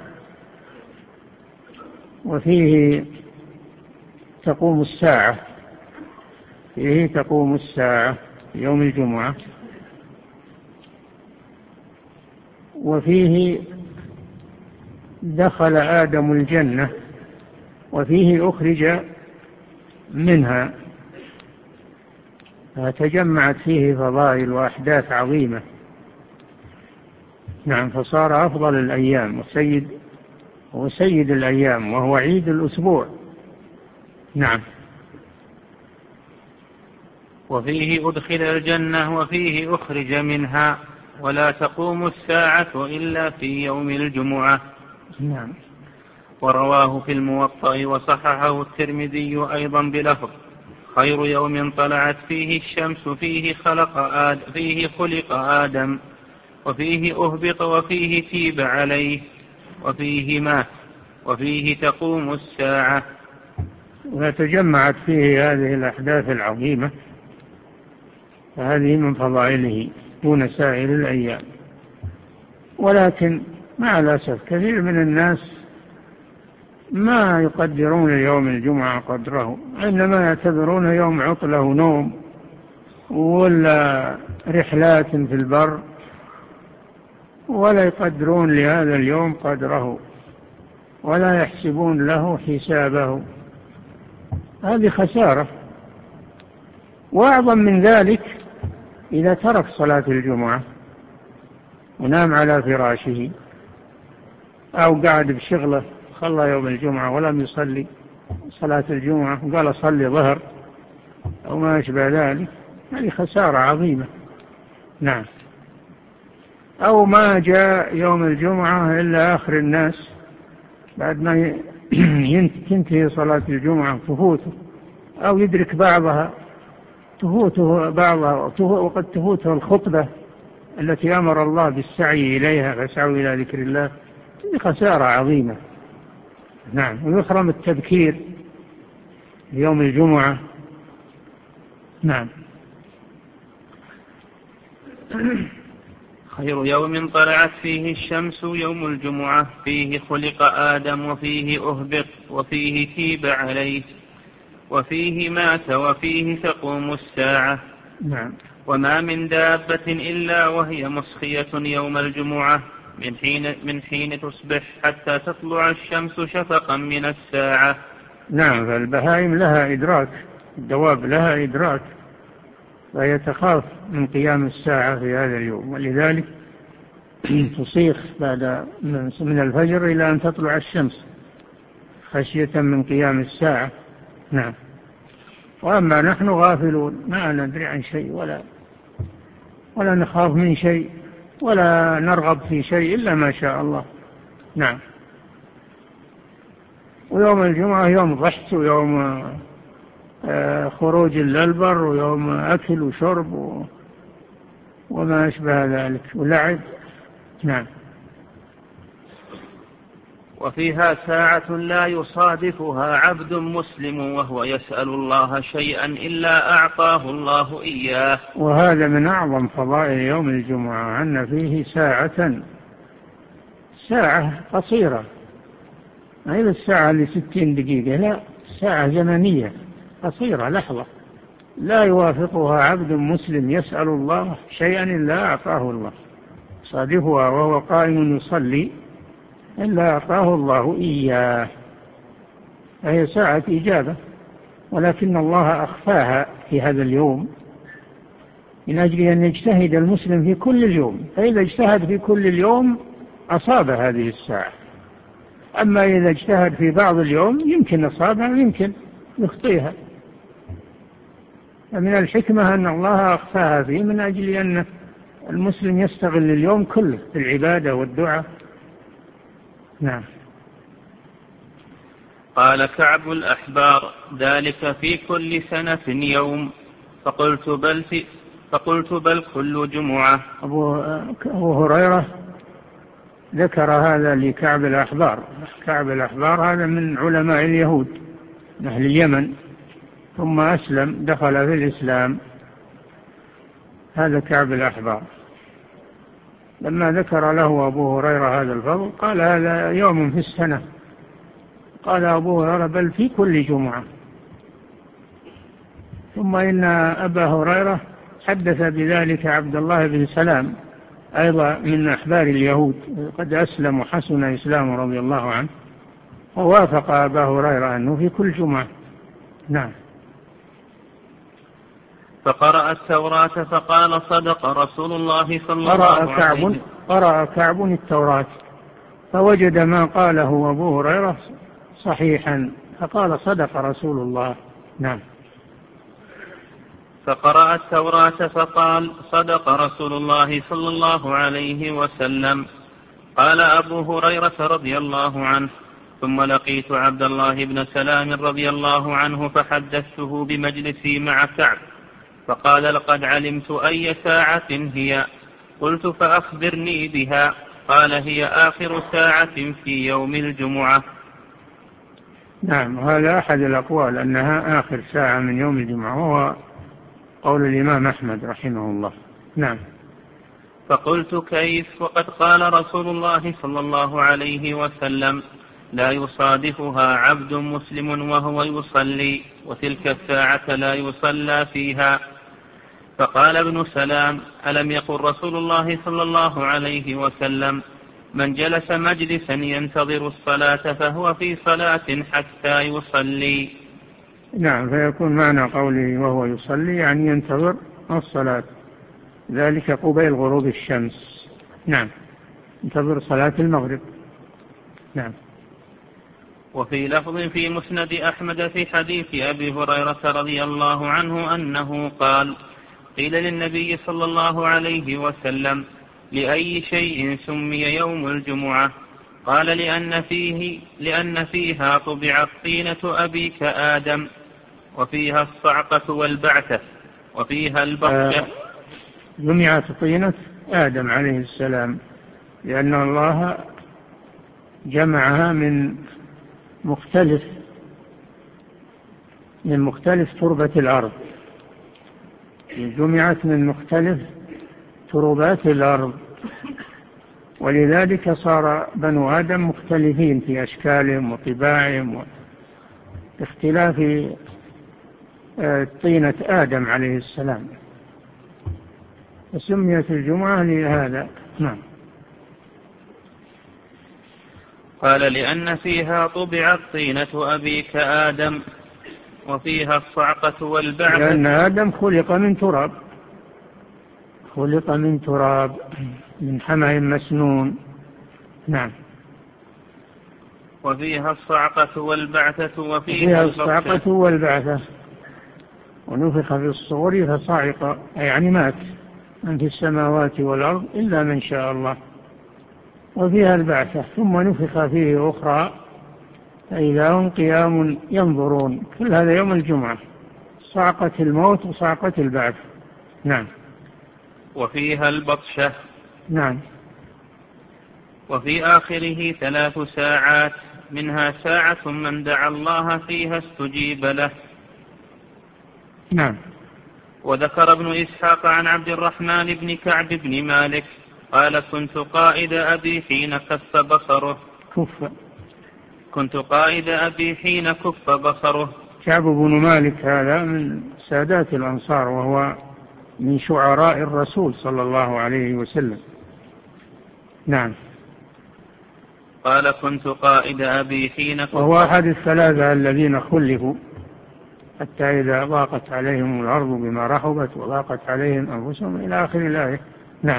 وفيه تقوم الساعة، فيه تقوم الساعة يوم الجمعة. وفيه دخل آدم الجنة، وفيه أخرج منها، فتجمعت فيه فضائل وأحداث عظيمة. نعم. فصار أفضل الأيام وسيد وسيد الأيام، وهو عيد الأسبوع. نعم. وفيه أدخل الجنة، وفيه أخرج منها، ولا تقوم الساعة إلا في يوم الجمعة. نعم. ورواه في الموطأ وصححه الترمذي أيضا بلفظ: خير يوم طلعت فيه الشمس، فيه خلق آدم فيه خلق آدم، وفيه أهبط، وفيه تيب عليه، وفيه مات، وفيه تقوم الساعة. وتجمعت فيه هذه الأحداث العظيمة، فهذه من فضائله دون سائر الأيام. ولكن مع الأسف كثير من الناس ما يقدرون يوم الجمعة قدره، إنما يعتبرون يوم عطلة ونوم ولا رحلات في البر، ولا يقدرون لهذا اليوم قدره ولا يحسبون له حسابه. هذه خسارة. وأعظم من ذلك إذا ترك صلاة الجمعة ونام على فراشه أو قاعد بشغله، خلى يوم الجمعة ولم يصلي صلاة الجمعة وقال صلي ظهر أو ما أشبه ذلك، هذه خسارة عظيمة. نعم. أو ما جاء يوم الجمعة إلا آخر الناس بعد ما تنتهي صلاة الجمعة تفوته أو يدرك بعضها، تفوته بعضها وقد تفوته الخطبة التي أمر الله بالسعي إليها، فاسعوا إلى ذكر الله، خسارة عظيمة. نعم. ويحرم التبكير يوم الجمعة. نعم. خير يوم طلعت فيه الشمس يوم الجمعة، فيه خلق آدم وفيه أهبط وفيه تيب عليه وفيه مات وفيه تقوم الساعة. نعم. وما من دابة إلا وهي مسخية يوم الجمعة من حين, من حين تصبح حتى تطلع الشمس شفقا من الساعة. نعم. فالبهائم لها إدراك، الدواب لها إدراك، فهي تخاف من قيام الساعة في هذا اليوم، ولذلك تصيخ بعد من الفجر إلى أن تطلع الشمس خشية من قيام الساعة. نعم. وأما نحن غافلون، ما ندري عن شيء ولا ولا نخاف من شيء ولا نرغب في شيء إلا ما شاء الله. نعم. ويوم الجمعة يوم ضحك ويوم خروج للبر ويوم أكل وشرب وما أشبه ذلك ولعب. نعم. وفيها ساعة لا يصادفها عبد مسلم وهو يسأل الله شيئا إلا أعطاه الله إياه. وهذا من أعظم فضائل يوم الجمعة، أن فيه ساعة ساعة قصيرة، ما هي الساعة لستين دقيقة، لا، ساعة زمنية قصيرة، لحظة لا يوافقها عبد مسلم يسأل الله شيئا إلا أعطاه الله، صادفها وهو قائم يصلي إلا أعطاه الله إياه. فهي ساعة إجابة، ولكن الله أخفاها في هذا اليوم من أجل أن يجتهد المسلم في كل اليوم، فإذا اجتهد في كل اليوم أصاب هذه الساعة. أما إذا اجتهد في بعض اليوم يمكن أصابها ويمكن يخطيها. فمن الحكمة أن الله أخفاها فيه من أجل أن المسلم يستغل اليوم كله في العبادة والدعاء. نعم. قال كعب الأحبار: ذلك في كل سنة يوم. فقلت بل, في فقلت بل كل جمعة. أبو, أبو هريرة ذكر هذا لكعب الأحبار. كعب الأحبار هذا من علماء اليهود من أهل اليمن، ثم أسلم، دخل في الإسلام. هذا كعب الأحبار. لما ذكر له أبو هريرة هذا الفضل قال هذا يوم في السنة. قال أبو هريرة بل في كل جمعة. ثم إن أبا هريرة حدث بذلك عبد الله بن سلام أيضا من أحبار اليهود، قد أسلم وحسن إسلامه رضي الله عنه، ووافق أبا هريرة أنه في كل جمعة. نعم. فقرأ التوراة فقال صدق رسول الله صلى الله عليه وسلم. قرأ كعب التوراة فوجد ما قاله أبو هريرة صحيحا، فقال صدق رسول الله. نعم. فقرأ التوراة فقال صدق رسول الله صلى الله عليه وسلم. قال أبو هريرة رضي الله عنه: ثم لقيت عبد الله بن سلام رضي الله عنه فحدثته بمجلسي مع كعب، فقال: لقد علمت أي ساعة هي. قلت: فأخبرني بها. قال: هي آخر ساعة في يوم الجمعة. نعم. هذا أحد الأقوال أنها آخر ساعة من يوم الجمعة، وهو قول الإمام أحمد رحمه الله. نعم. فقلت: كيف وقد قال رسول الله صلى الله عليه وسلم: لا يصادفها عبد مسلم وهو يصلي، وتلك الساعة لا يصلى فيها. فقال ابن سلام: ألم يقل رسول الله صلى الله عليه وسلم: من جلس مجلسا ينتظر الصلاة فهو في صلاة حتى يصلي. نعم. فيكون معنى قوله وهو يصلي يعني ينتظر الصلاة، ذلك قبيل غروب الشمس. نعم. ينتظر صلاة المغرب. نعم. وفي لفظ في مسند أحمد في حديث أبي هريرة رضي الله عنه أنه قال: قيل للنبي صلى الله عليه وسلم: لأي شيء سمي يوم الجمعة؟ قال: لأن فيه لأن فيها طبعت طينة أبيك آدم. وفيها الصعقة والبعثة وفيها البطشة. آه جمعت طينة آدم عليه السلام لأن الله جمعها من مختلف من مختلف تربة الأرض، جمعت من مختلف تربات الأرض، ولذلك صار بنو آدم مختلفين في أشكالهم وطباعهم واختلاف طينة آدم عليه السلام، وسميت الجمعة لهذا. نعم. قال لأن فيها طبعت طينة أبيك آدم وفيها الصعقة والبعث، لأن آدم خلق من تراب، خلق من تراب من حمأ مسنون. نعم. وفيها الصعقة والبعثة وفيها وفيها الصعقة والبعثة، ونفخ في الصور فصعق يعني مات من في السماوات والأرض إلا من شاء الله. وفيها البعثة ثم نفخ فيه أخرى فإذا هم قيام ينظرون. كل هذا يوم الجمعة، صعقة الموت وصعقة البعث. نعم. وفيها البطشة. نعم. وفي آخره ثلاث ساعات منها ساعة من دعا الله فيها استجيب له. نعم. وذكر ابن إسحاق عن عبد الرحمن بن كعب بن مالك قال كنت قائد أبي حين كف بصره كف كنت قائد أبي حين كف بصره. كعب بن مالك هذا من سادات الأنصار، وهو من شعراء الرسول صلى الله عليه وسلم. نعم. قال كنت قائد أبي حين كف، وهو أحد الثلاثة الذين خلفوا حتى إذا ضاقت عليهم الأرض بما رحبت وضاقت عليهم أنفسهم إلى آخر الآية. نعم.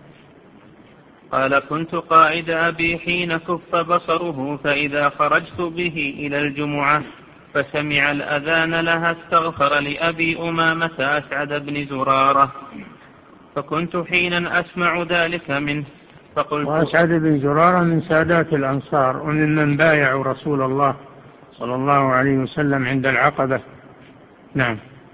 قال كنت قائد أبي حين كف بصره فإذا خرجت به إلى الجمعة فسمع الأذان لها استغفر لأبي أمامة أسعد بن زرارة، فكنت حينا أسمع ذلك منه فقلت. وأسعد بن زرارة من سادات الأنصار وممن بايعوا رسول الله صلى الله عليه وسلم عند العقبة. نعم.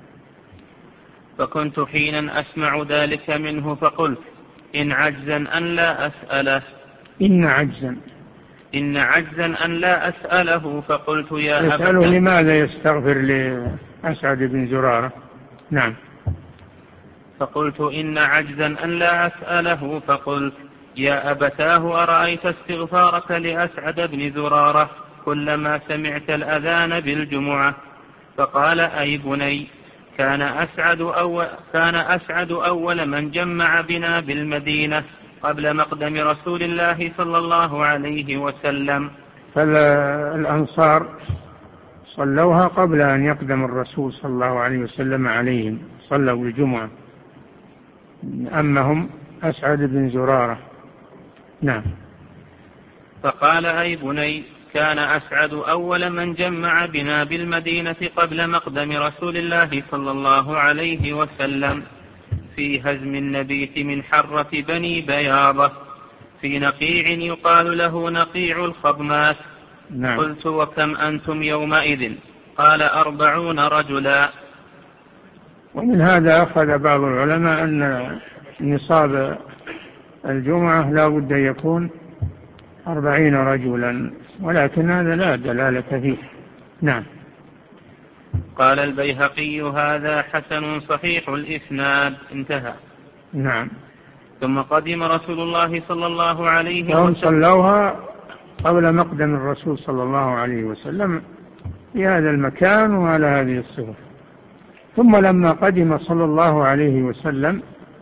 فكنت حينا أسمع ذلك منه فقلت إن عجزا أن لا أسأله إن عجزا إن عجزا أن لا أسأله فقلت يا أبا. يسأله لماذا يستغفر لأسعد بن زرارة. نعم. فقلت إن عجزا أن لا أسأله فقلت يا أبتاه أرأيت استغفارك لأسعد بن زرارة كلما سمعت الأذان بالجمعة؟ فقال أي بني كان أسعد أول, كان أسعد أول من جمع بنا بالمدينة قبل مقدم رسول الله صلى الله عليه وسلم. فالأنصار صلوها قبل أن يقدم الرسول صلى الله عليه وسلم عليهم، صلوا الجمعة. أما هم أسعد بن زرارة. نعم. فقال أي بني كان أسعد أول من جمع بنا بالمدينة قبل مقدم رسول الله صلى الله عليه وسلم في هزم النبيت من حرة بني بياضة في نقيع يقال له نقيع الخضمات. نعم. قلت وكم أنتم يومئذ؟ قال أربعون رجلا. ومن هذا أخذ بعض العلماء أن نصاب الجمعة لا بد أن يكون أربعين رجلا، ولكن هذا لا دلالة فيه. نعم. قال البيهقي هذا حسن صحيح الإسناد. انتهى. نعم. ثم قدم رسول الله صلى الله عليه وسلم، فهم صلوها قبل مقدم الرسول صلى الله عليه وسلم في هذا المكان وعلى هذه الصفة. ثم لما قدم صلى الله عليه وسلم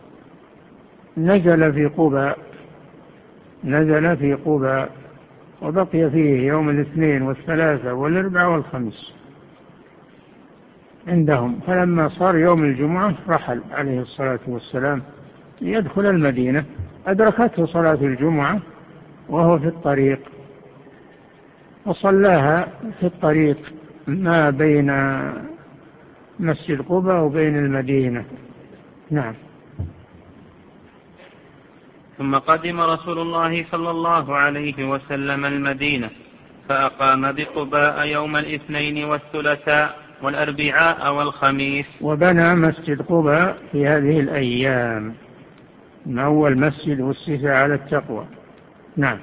نزل في قباء نزل في قباء وبقي فيه يوم الاثنين والثلاثة والاربعاء والخميس عندهم. فلما صار يوم الجمعة رحل عليه الصلاة والسلام ليدخل المدينة، أدركته صلاة الجمعة وهو في الطريق، وصلاها في الطريق ما بين مسجد قباء وبين المدينة. نعم. ثم قدم رسول الله صلى الله عليه وسلم المدينة فأقام بقباء يوم الاثنين والثلاثاء والأربعاء والخميس. وبنى مسجد قباء في هذه الأيام، من أول مسجد أسس على التقوى. نعم.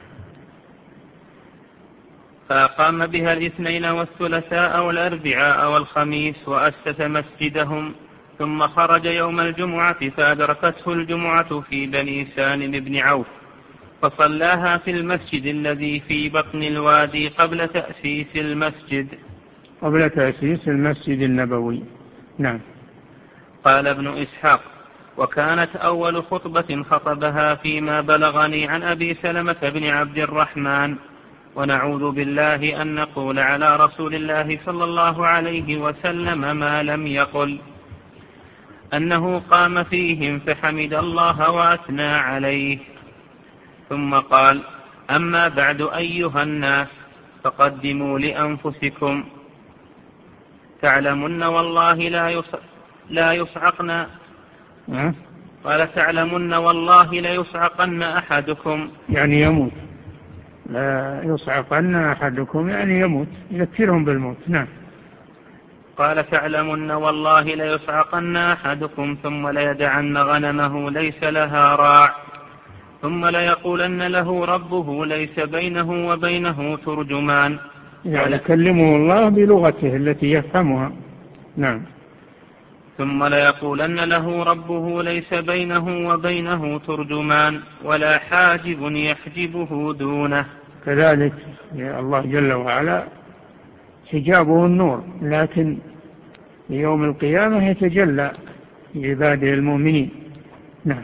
فأقام بها الاثنين والثلاثاء والأربعاء والخميس وأسس مسجدهم، ثم خرج يوم الجمعة فأدركته الجمعة في بني سالم بن عوف، فصلاها في المسجد الذي في بطن الوادي قبل تأسيس المسجد قبل تأسيس المسجد النبوي. نعم. قال ابن إسحاق: وكانت أول خطبة خطبها فيما بلغني عن أبي سلمة بن عبد الرحمن، ونعوذ بالله أن نقول على رسول الله صلى الله عليه وسلم ما لم يقل، أنه قام فيهم فحمد الله وأثنى عليه، ثم قال: أما بعد أيها الناس، فقدموا لأنفسكم، تعلمن والله لا لا يصعقن قال: تعلمن والله لا يصعقن أحدكم، يعني يموت، لا يصعقن أحدكم يعني يموت، يذكرهم بالموت. نعم. قال: تعلمن والله لا يصعقن أحدكم ثم ليدعن غنمه ليس لها راع، ثم ليقولن له ربه ليس بينه وبينه ترجمان، يعني يكلمه الله بلغته التي يفهمها. نعم. ثم ليقولن له ربه ليس بينه وبينه ترجمان ولا حاجب يحجبه دونه. كذلك يا الله جل وعلا حجابه النور، لكن في يوم القيامة يتجلى لعباده المؤمنين. نعم.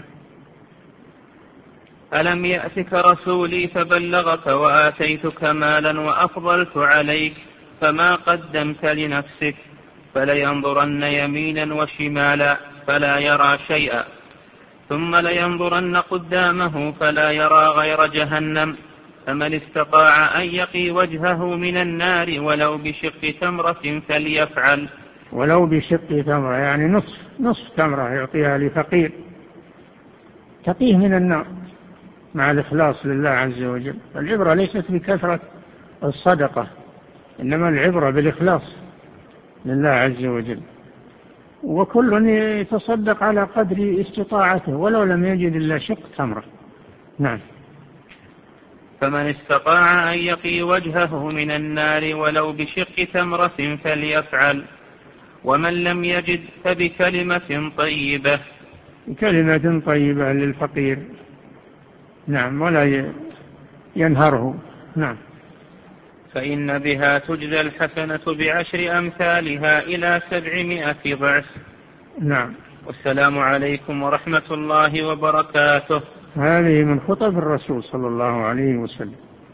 ألم يأتك رسولي فبلغك وآتيتك مالا وأفضلت عليك فما قدمت لنفسك، فلينظرن يمينا وشمالا فلا يرى شيئا، ثم لينظرن قدامه فلا يرى غير جهنم، فمن استطاع أن يقي وجهه من النار ولو بشق تمرة فليفعل. ولو بشق تمرة يعني نصف نصف تمرة يعطيها لفقير تقيه من النار مع الإخلاص لله عز وجل. العبرة ليست بكثرة الصدقة، إنما العبرة بالإخلاص لله عز وجل، وكل يتصدق على قدر استطاعته ولو لم يجد إلا شق تمرة. نعم. فمن استطاع أن يقي وجهه من النار ولو بشق تمرة فليفعل، ومن لم يجد فبكلمة طيبة. كلمة طيبة للفقير. نعم. ولا ينهره. نعم. فإن بها تجزى الحسنة بعشر أمثالها إلى سبعمائة ضعف. نعم. والسلام عليكم ورحمة الله وبركاته. هذه من خطب الرسول صلى الله عليه وسلم،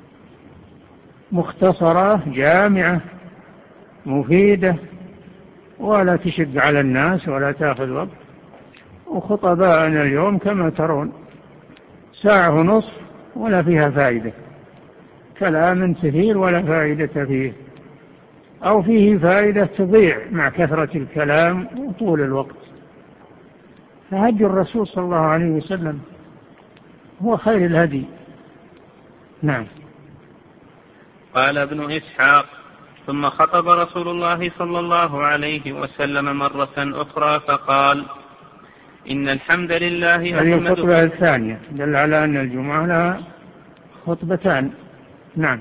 مختصرة جامعة مفيدة، ولا تشق على الناس ولا تأخذ وقت. وخطباءنا اليوم كما ترون ساعة ونصف ولا فيها فائدة، كلام كثير ولا فائدة فيه، أو فيه فائدة تضيع مع كثرة الكلام وطول الوقت. فهدي الرسول صلى الله عليه وسلم هو خير الهدي. نعم. قال ابن إسحاق: ثم خطب رسول الله صلى الله عليه وسلم مرة أخرى فقال: إن الحمد لله. هذه الخطبة الثانية دل على أن الجمعة لها خطبتان. نعم.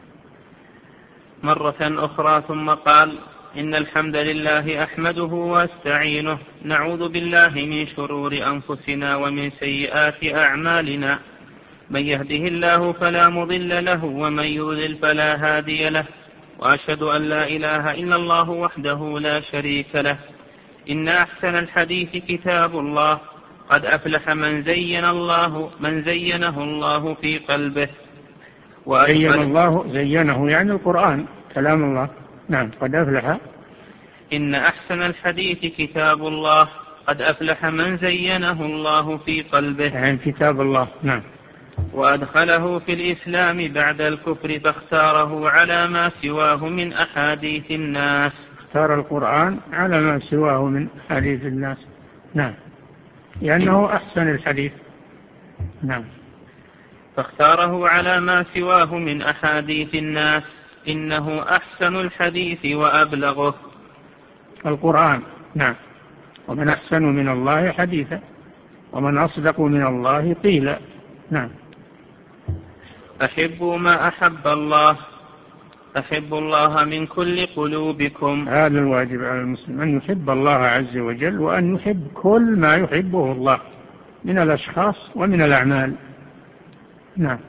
مرة أخرى ثم قال: إن الحمد لله أحمده وأستعينه، نعوذ بالله من شرور أنفسنا ومن سيئات أعمالنا، من يهده الله فلا مضل له ومن يضلل فلا هادي له، وأشهد أن لا إله إلا الله وحده لا شريك له. إن أحسن الحديث كتاب الله، قد أفلح من زين الله من زينه الله في قلبه. زين الله زينه يعني القرآن كلام الله. نعم. قد أفلح. إن أحسن الحديث كتاب الله، قد أفلح من زينه الله في قلبه، يعني كتاب الله. نعم. وأدخله في الإسلام بعد الكفر فاختاره على ما سواه من أحاديث الناس. اختار القرآن على ما سواه من حديث الناس. نعم. لأنه أحسن الحديث. نعم. فاختاره على ما سواه من أحاديث الناس، إنه أحسن الحديث وأبلغه. القرآن. نعم. ومن أحسن من الله حديثا ومن أصدق من الله قيلا. نعم. أحبوا ما أحب الله، أحبوا الله من كل قلوبكم. هذا الواجب على المسلم، أن يحب الله عز وجل وأن يحب كل ما يحبه الله من الأشخاص ومن الأعمال. نعم.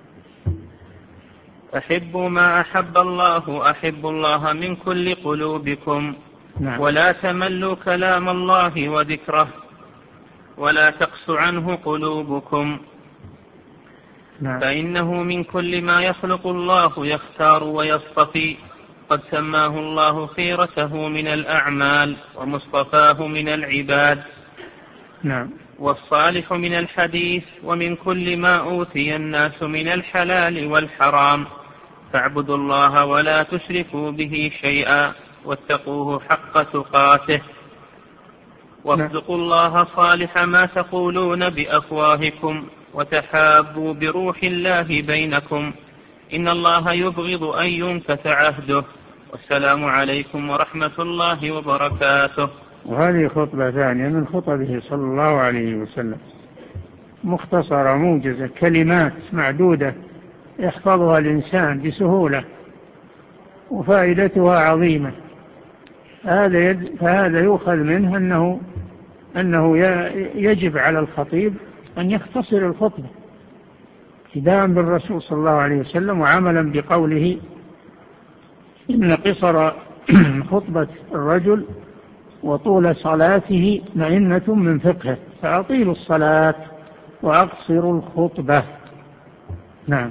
أحبوا ما أحب الله، أحبوا الله من كل قلوبكم. نعم. ولا تملوا كلام الله وذكره، ولا تقس عنه قلوبكم. نعم. فإنه من كل ما يخلق الله يختار ويصطفي، قد سماه الله خيرته من الأعمال ومصطفاه من العباد. نعم. والصالح من الحديث ومن كل ما أوتي الناس من الحلال والحرام. فاعبدوا الله ولا تشركوا به شيئا، واتقوه حق تقاته، واصدقوا الله صالح ما تقولون بأفواهكم، وتحابوا بروح الله بينكم، إن الله يبغض أن ينكث عهده. والسلام عليكم ورحمة الله وبركاته. وهذه خطبة ثانية من خطبه صلى الله عليه وسلم، مختصرة موجزة، كلمات معدودة يحفظها الإنسان بسهولة وفائدتها عظيمة. هذا فهذا يؤخذ منه أنه أنه يجب على الخطيب أن يختصر الخطبة ابتداء بالرسول صلى الله عليه وسلم، وعملا بقوله إن قصر خطبة الرجل وطول صلاته مئنة من فقهه، فأطيلوا الصلاة وأقصروا الخطبة. نعم.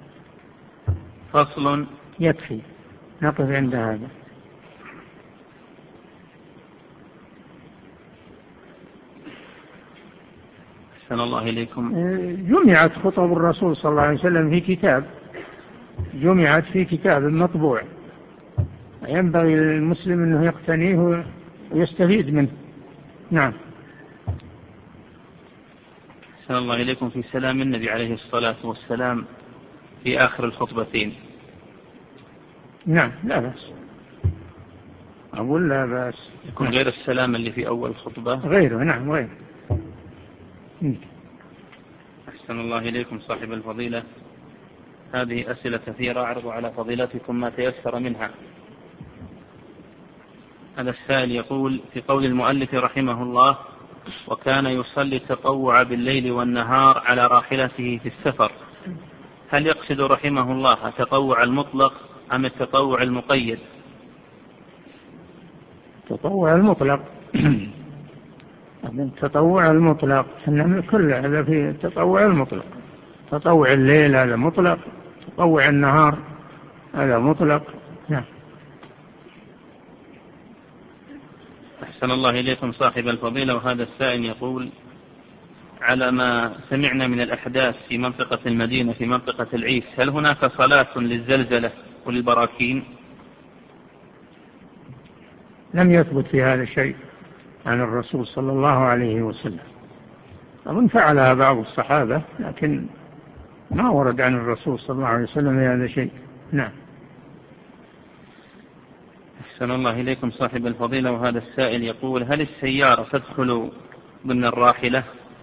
فصل. يكفي، نقف عند هذا. أحسن الله إليكم. جمعت خطب الرسول صلى الله عليه وسلم في كتاب، جمعت في كتاب مطبوع، ينبغي للمسلم أنه يقتنيه ويستفيد منه. نعم. أحسن الله إليكم. في سلام النبي عليه الصلاة والسلام في آخر الخطبتين. نعم، لا بأس، أقول لا بأس. يكون غير السلام اللي في أول الخطبة؟ غيره. نعم، غيره. أحسن الله إليكم صاحب الفضيلة. هذه أسئلة كثيرة، أعرض على فضيلتكم ما تيسر منها. هذا السائل يقول: في قول المؤلف رحمه الله: وكان يصلي التطوع بالليل والنهار على راحلته في السفر، هل يقصد رحمه الله التطوع المطلق أم التطوع المقيد؟ التطوع المطلق. التطوع المطلق إنما كل هذا في التطوع المطلق. تطوع الليل هذا مطلق، تطوع النهار هذا مطلق. نعم. أحسن الله إليكم صاحب الفضيلة. وهذا السائل يقول: على ما سمعنا من الأحداث في منطقة المدينة في منطقة العيس، هل هناك صلاة للزلزلة وللبراكين؟ لم يثبت في هذا شيء عن الرسول صلى الله عليه وسلم، ومن فعلها بعض الصحابة، لكن ما ورد عن الرسول صلى الله عليه وسلم هذا شيء. نعم. أحسن الله إليكم صاحب الفضيلة. وهذا السائل يقول: هل السيارة تدخل ضمن الراحلة؟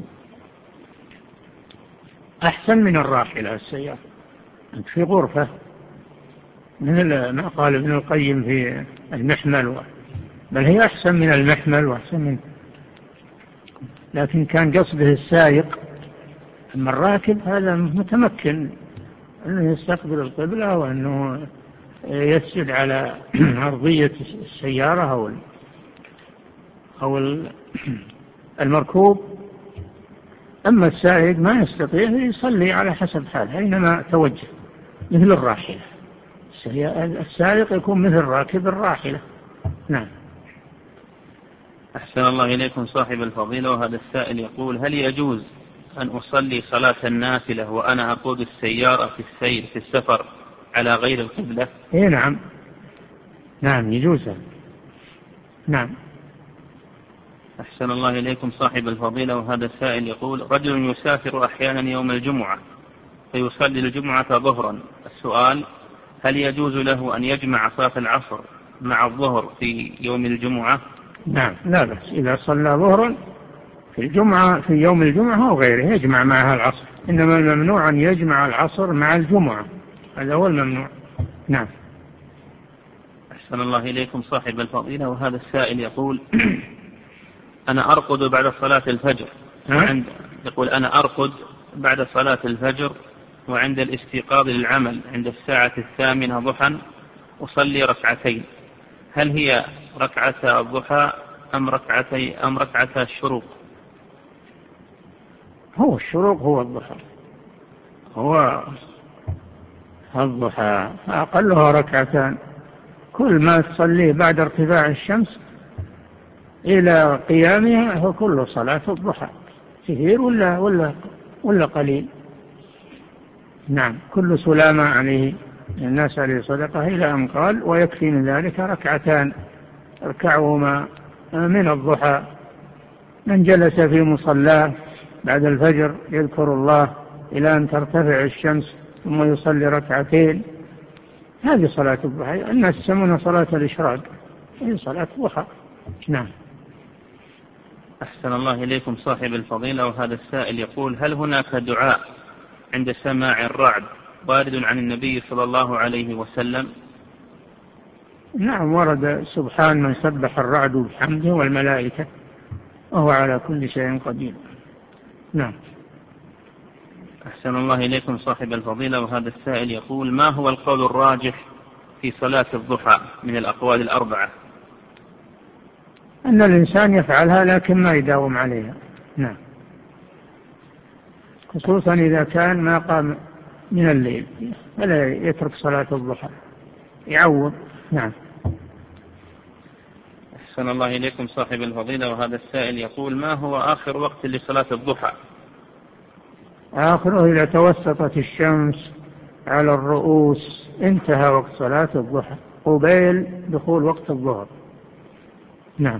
أحسن من الراحلة السيارة، أنت في غرفة، مثل ما قال ابن القيم في المحمل، بل هي أحسن من المحمل وأحسن من، لكن كان قصده السائق. أما الراكب هذا متمكن أنه يستقبل القبلة وأنه يسجد على أرضية السيارة أو أو المركوب. أما السائق ما يستطيع، يصلي على حسب حاله أينما توجه، مثل الراحلة. السائق يكون مثل راكب الراحلة. نعم. أحسن الله إليكم صاحب الفضيلة. وهذا السائل يقول: هل يجوز أن أصلي صلاة النافلة وأنا أقود السيارة في السير في السفر على غير القبلة؟ إيه نعم، نعم يجوز. نعم. أحسن الله إليكم صاحب الفضيلة. وهذا السائل يقول: رجل يسافر أحيانا يوم الجمعة فيصلي الجمعة ظهرا، السؤال: هل يجوز له أن يجمع صلاة العصر مع الظهر في يوم الجمعة؟ نعم لا بأس، إذا صلى ظهرا في الجمعة في يوم الجمعة أو غيره يجمع معها العصر، إنما الممنوع أن يجمع العصر مع الجمعة، هذا هو الممنوع. نعم. أحسن الله إليكم صاحب الفضيلة، وهذا السائل يقول أنا أرقد بعد صلاة الفجر وعند يقول أنا أرقد بعد صلاة الفجر وعند الاستيقاظ للعمل عند الساعة الثامنة ضحى أصلي ركعتين، هل هي ركعتا الضحى أم ركعتي أم ركعتا الشروق؟ هو الشروق هو الضحى، هو الضحى أقلها ركعتان، كل ما تصليه بعد ارتفاع الشمس إلى قيامها هو كل صلاة الضحى، كثير ولا ولا ولا قليل. نعم. كل سلامة عليه الناس عليه صدقة، إلى أن قال ويكفي من ذلك ركعتان اركعهما من الضحى. من جلس في مصلاه بعد الفجر يذكر الله إلى أن ترتفع الشمس ثم يصلي ركعتين، هذه صلاة الضحى، الناس يسمونها صلاة الإشراق، هذه صلاة الضحى. نعم. أحسن الله إليكم صاحب الفضيلة، وهذا السائل يقول هل هناك دعاء عند سماع الرعد وارد عن النبي صلى الله عليه وسلم؟ نعم ورد سبحان من سبح الرعد بحمده والملائكة وهو على كل شيء قدير. نعم. أحسن الله إليكم صاحب الفضيلة، وهذا السائل يقول ما هو القول الراجح في صلاة الضحى من الأقوال الأربعة؟ أن الإنسان يفعلها لكن ما يداوم عليها. نعم. خصوصا إذا كان ما قام من الليل فلا يترك صلاة الضحى، يعوض. نعم. أحسن الله إليكم صاحب الفضيلة، وهذا السائل يقول ما هو آخر وقت لصلاة الضحى؟ آخره إذا توسطت الشمس على الرؤوس انتهى وقت صلاة الضحى قبيل دخول وقت الظهر. نعم.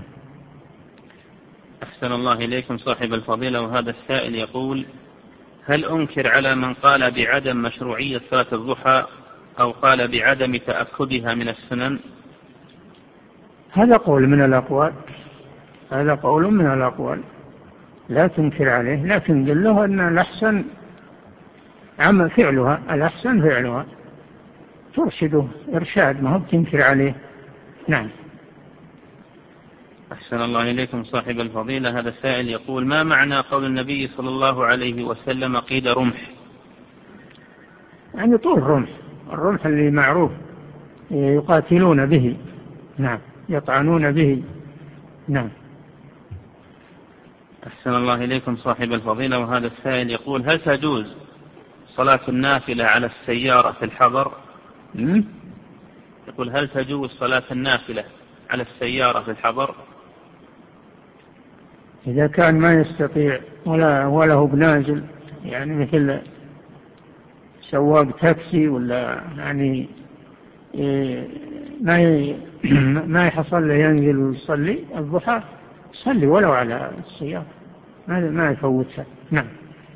أحسن الله إليكم صاحب الفضيلة، وهذا السائل يقول هل أنكر على من قال بعدم مشروعية صلاة الضحى أو قال بعدم تأكدها من السنن؟ هذا قول من الأقوال، هذا قول من الأقوال، لا تنكر عليه، لكن قل له أن الأحسن عمل فعلها، الأحسن فعلها، ترشده إرشاد، ما هو بتنكر عليه. نعم. أحسن الله إليكم صاحب الفضيلة، هذا السائل يقول ما معنى قول النبي صلى الله عليه وسلم قيد رمح؟ يعني طول رمح، الرمح اللي معروف يقاتلون به. نعم. يطعنون به. نعم. أحسن الله إليكم صاحب الفضيلة، وهذا السائل يقول هل تجوز صلاة النافلة على السيارة في الحضر؟ م? يقول هل تجوز صلاة النافلة على السيارة في الحضر؟ إذا كان ما يستطيع ولا ولا هو بنازل، يعني مثل سواق تاكسي ولا يعني ما ما يحصل له ينزل ويصلي الضحى، صلي ولو على السيارة، ما ما يفوتها. نعم.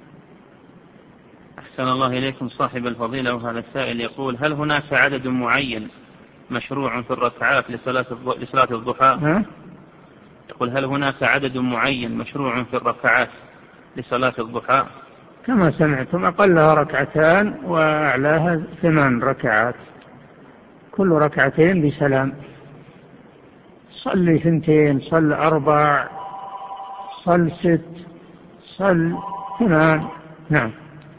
أحسن الله إليكم صاحب الفضيلة، وهذا السائل يقول هل هناك عدد معين مشروع في الركعات لصلاة لصلاة الضحى؟ ها؟ يقول هل هناك عدد معين مشروع في الركعات لصلاة الضحى؟ كما سمعتم أقلها ركعتان وأعلاها ثمان ركعات، كل ركعتين بسلام، صل ثنتين، صل أربع، صل ست، صل ثمان. نعم.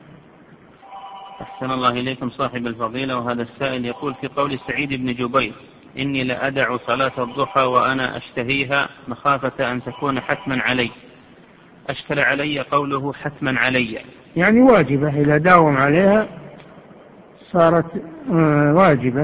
أحسن الله إليكم صاحب الفضيلة، وهذا السائل يقول في قول سعيد بن جبير إني لأدع صلاة الضحى وأنا أشتهيها مخافة أن تكون حتما علي، أشكل علي قوله حتما علي، يعني واجبة، إذا داوم عليها صارت واجبة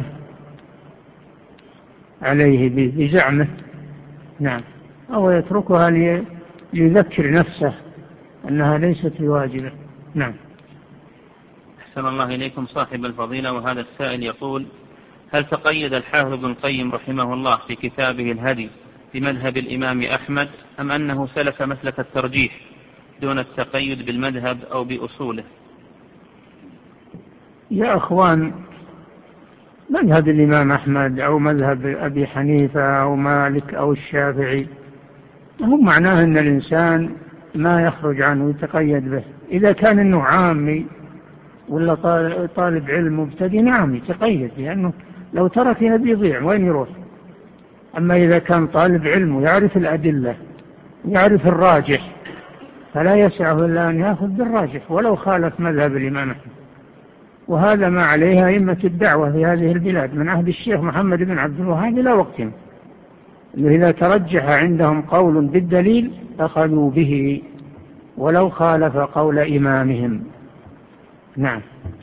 عليه بزعمه. نعم. أو يتركها ليذكر نفسه أنها ليست بواجبة. نعم. أحسن الله إليكم صاحب الفضيلة، وهذا السائل يقول هل تقيد الحافظ ابن القيم رحمه الله في كتابه الهدي بمذهب الإمام أحمد أم أنه سلك مسلك الترجيح دون التقيد بالمذهب أو بأصوله؟ يا أخوان، مذهب الإمام أحمد أو مذهب أبي حنيفة أو مالك أو الشافعي، هم معناه أن الإنسان ما يخرج عنه يتقيد به. إذا كان أنه عامي ولا طالب علم مبتدئ نعم يتقيد، لأنه لو تركها بيضيع وين يروح. أما إذا كان طالب علم ويعرف الأدلة ويعرف الراجح فلا يسعه إلا أن يأخذ بالراجح ولو خالف مذهب الإمام أحمد. وهذا ما عليها أئمة الدعوة في هذه البلاد من عهد الشيخ محمد بن عبد الوهاب إلى وقتنا، أنه إذا ترجح عندهم قول بالدليل أخذوا به ولو خالف قول إمامهم. نعم.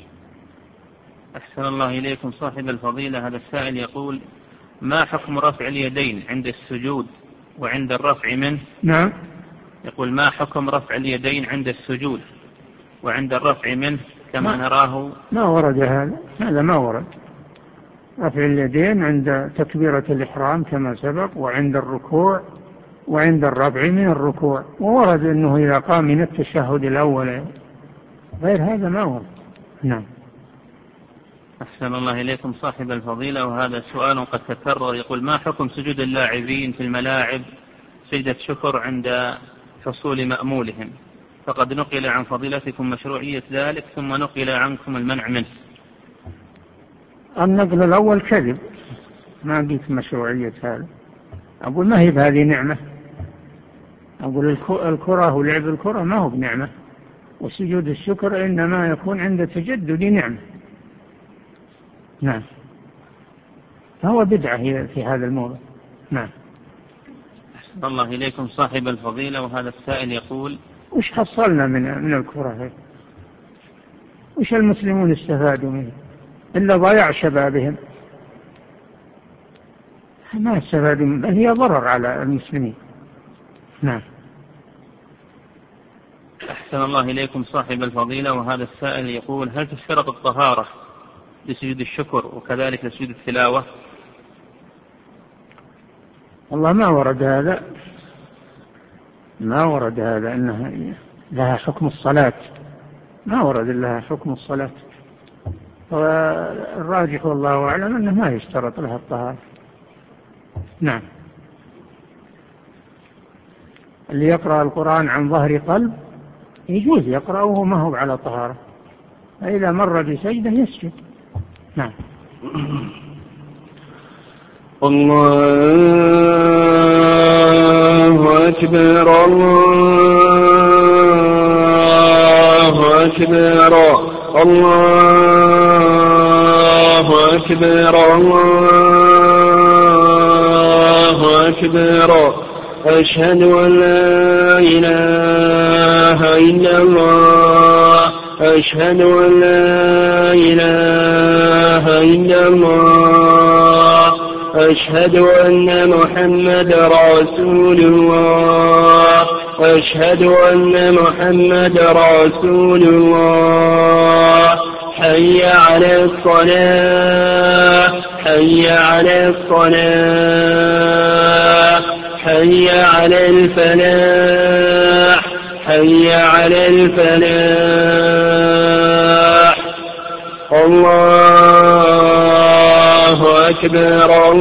أحسن الله إليكم صاحب الفضيلة. هذا السائل يقول: ما حكم رفع اليدين عند السجود وعند الرفع منه؟ نعم. يقول: ما حكم رفع اليدين عند السجود وعند الرفع منه كما ما نراه؟ ما ورد هذا، هذا ما ورد. رفع اليدين عند تكبيرة الإحرام كما سبق، وعند الركوع وعند الرفع من الركوع، وورد أنه إذا قام من التشهد الأول، غير هذا ما ورد. نعم. أحسن الله إليكم صاحب الفضيلة. وهذا سؤال قد تكرر، يقول: ما حكم سجود اللاعبين في الملاعب سجدة شكر عند حصول مأمولهم؟ فقد نقل عن فضيلتكم مشروعية ذلك ثم نقل عنكم المنع منه. النقل الأول كذب، ما قلت مشروعية هذا. أقول ما هي بهذه نعمة. أقول الكرة ولعب الكرة ما هو بنعمة، وسجود الشكر إنما يكون عند تجدد نعمة. نعم. فهو بدعة في هذا الموضوع. نعم. أحسن الله إليكم صاحب الفضيلة. وهذا السائل يقول: وش حصلنا من من الكرة هي؟ وش المسلمون استفادوا منه إلا ضياع شبابهم؟ ما استفادوا، بل هي ضرر على المسلمين. نعم. أحسن الله إليكم صاحب الفضيلة. وهذا السائل يقول: هل تشترط الطهارة لسجود الشكر وكذلك لسجود التلاوة؟ والله ما ورد هذا، ما ورد هذا أنها لها حكم الصلاة، ما ورد لها حكم الصلاة. والراجح والله أعلم أنه ما يشترط لها الطهارة. نعم. اللي يقرأ القرآن عن ظهر قلب يجوز يقرأه ما هو على طهارة، فإذا مر بسجدة يسجد. نعم. الله أكبر الله أكبر الله أكبر الله أكبر أشهد أن لا إله إلا الله أشهد أن لا إله إلا الله أشهد أن محمد رسول الله أشهد أن محمد رسول الله حي على الصلاة حي على الصلاة حي على الفلاح حي على الفلاح الله أكبر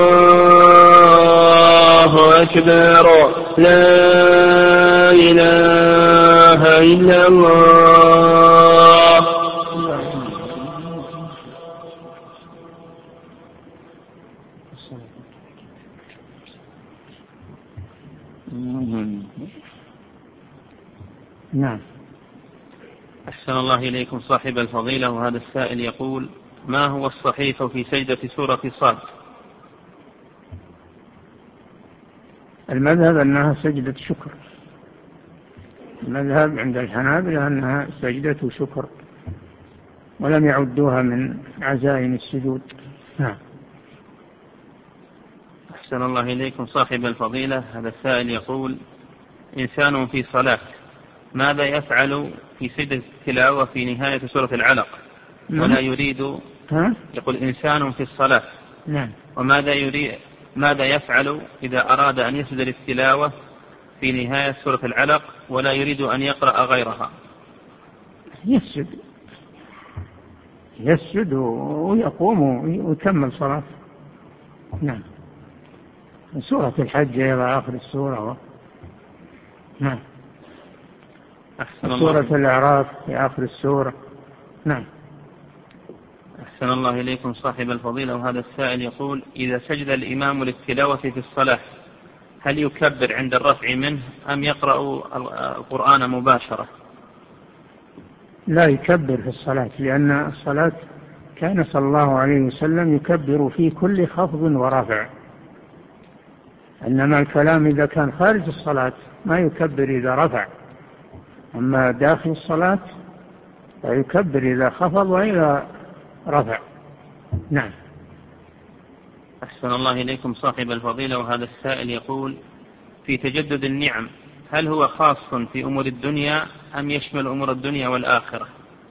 الله أكبر لا إله إلا الله. نعم. أحسن الله إليكم صاحب الفضيلة. وهذا السائل يقول: ما هو الصحيح في سجدة سورة صاد؟ المذهب أنها سجدة شكر، المذهب عند الحنابلة أنها سجدة شكر، ولم يعدوها من عزائم السجود. نعم. أحسن الله إليكم صاحب الفضيلة. هذا السائل يقول: إنسان في صلاة ماذا يفعل في سجدة التلاوة في نهاية سورة العلق ولا يريد ها؟ يقول: إنسان في الصلاة نعم. وماذا يريد ماذا يفعل إذا أراد أن يسجد للتلاوة في نهاية سورة العلق ولا يريد أن يقرأ غيرها؟ يسجد يسجد ويقوم ويكمل صلاة. نعم. سورة الحج إلى آخر السورة. نعم. سورة الأعراف في آخر السورة. نعم. أحسن الله إليكم صاحب الفضيلة. وهذا السائل يقول: إذا سجد الإمام للتلاوة في الصلاة هل يكبر عند الرفع منه أم يقرأ القرآن مباشرة؟ لا يكبر في الصلاة، لأن الصلاة كان صلى الله عليه وسلم يكبر في كل خفض ورفع، إنما الكلام إذا كان خارج الصلاة ما يكبر إذا رفع، أما داخل الصلاة فيكبر إذا خفض وإذا رفع. نعم. أحسن الله إليكم صاحب الفضيلة. وهذا السائل يقول: في تجدد النعم هل هو خاص في أمور الدنيا أم يشمل أمور الدنيا والآخرة؟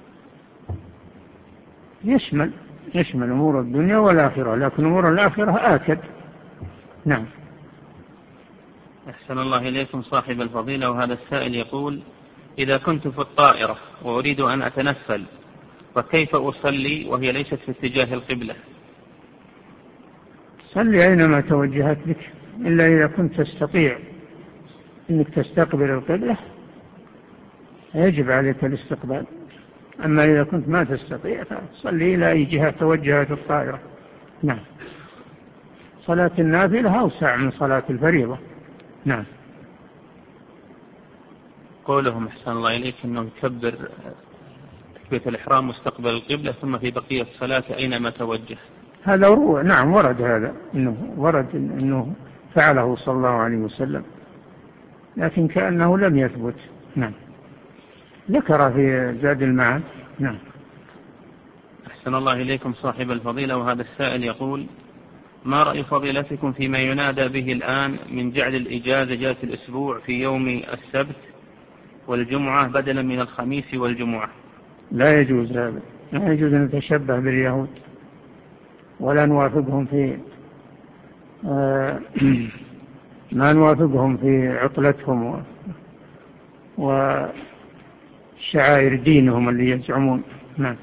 يشمل يشمل أمور الدنيا والآخرة، لكن أمور الآخرة آكد. نعم. أحسن الله إليكم صاحب الفضيلة. وهذا السائل يقول: إذا كنت في الطائرة وأريد أن أتنفل فكيف أصلي وهي ليست في اتجاه القبلة؟ صلي أينما توجهت بك، إلا إذا كنت تستطيع أنك تستقبل القبلة يجب عليك الاستقبال، أما إذا كنت ما تستطيع فصلي إلى أي جهة توجهت الطائرة. نعم. صلاة النافلة أوسع من صلاة الفريضة. نعم. قولهم أحسن الله إليك أنه يكبر تكبيرة الإحرام مستقبل القبلة ثم في بقية الصلاة أينما توجه، هذا هو. نعم ورد هذا، إنه ورد إنه فعله صلى الله عليه وسلم، لكن كأنه لم يثبت. نعم. ذكر في زاد المعاد. نعم. أحسن الله إليكم صاحب الفضيلة. وهذا السائل يقول: ما رأي فضيلتكم فيما ينادى به الآن من جعل الإجازة إجازة الأسبوع في يوم السبت والجمعة بدلا من الخميس والجمعة؟ لا يجوز هذا، لا يجوز أن نتشبه باليهود ولا نوافقهم في آه ما نوافقهم في عطلتهم وشعائر دينهم اللي يزعمون. نعم.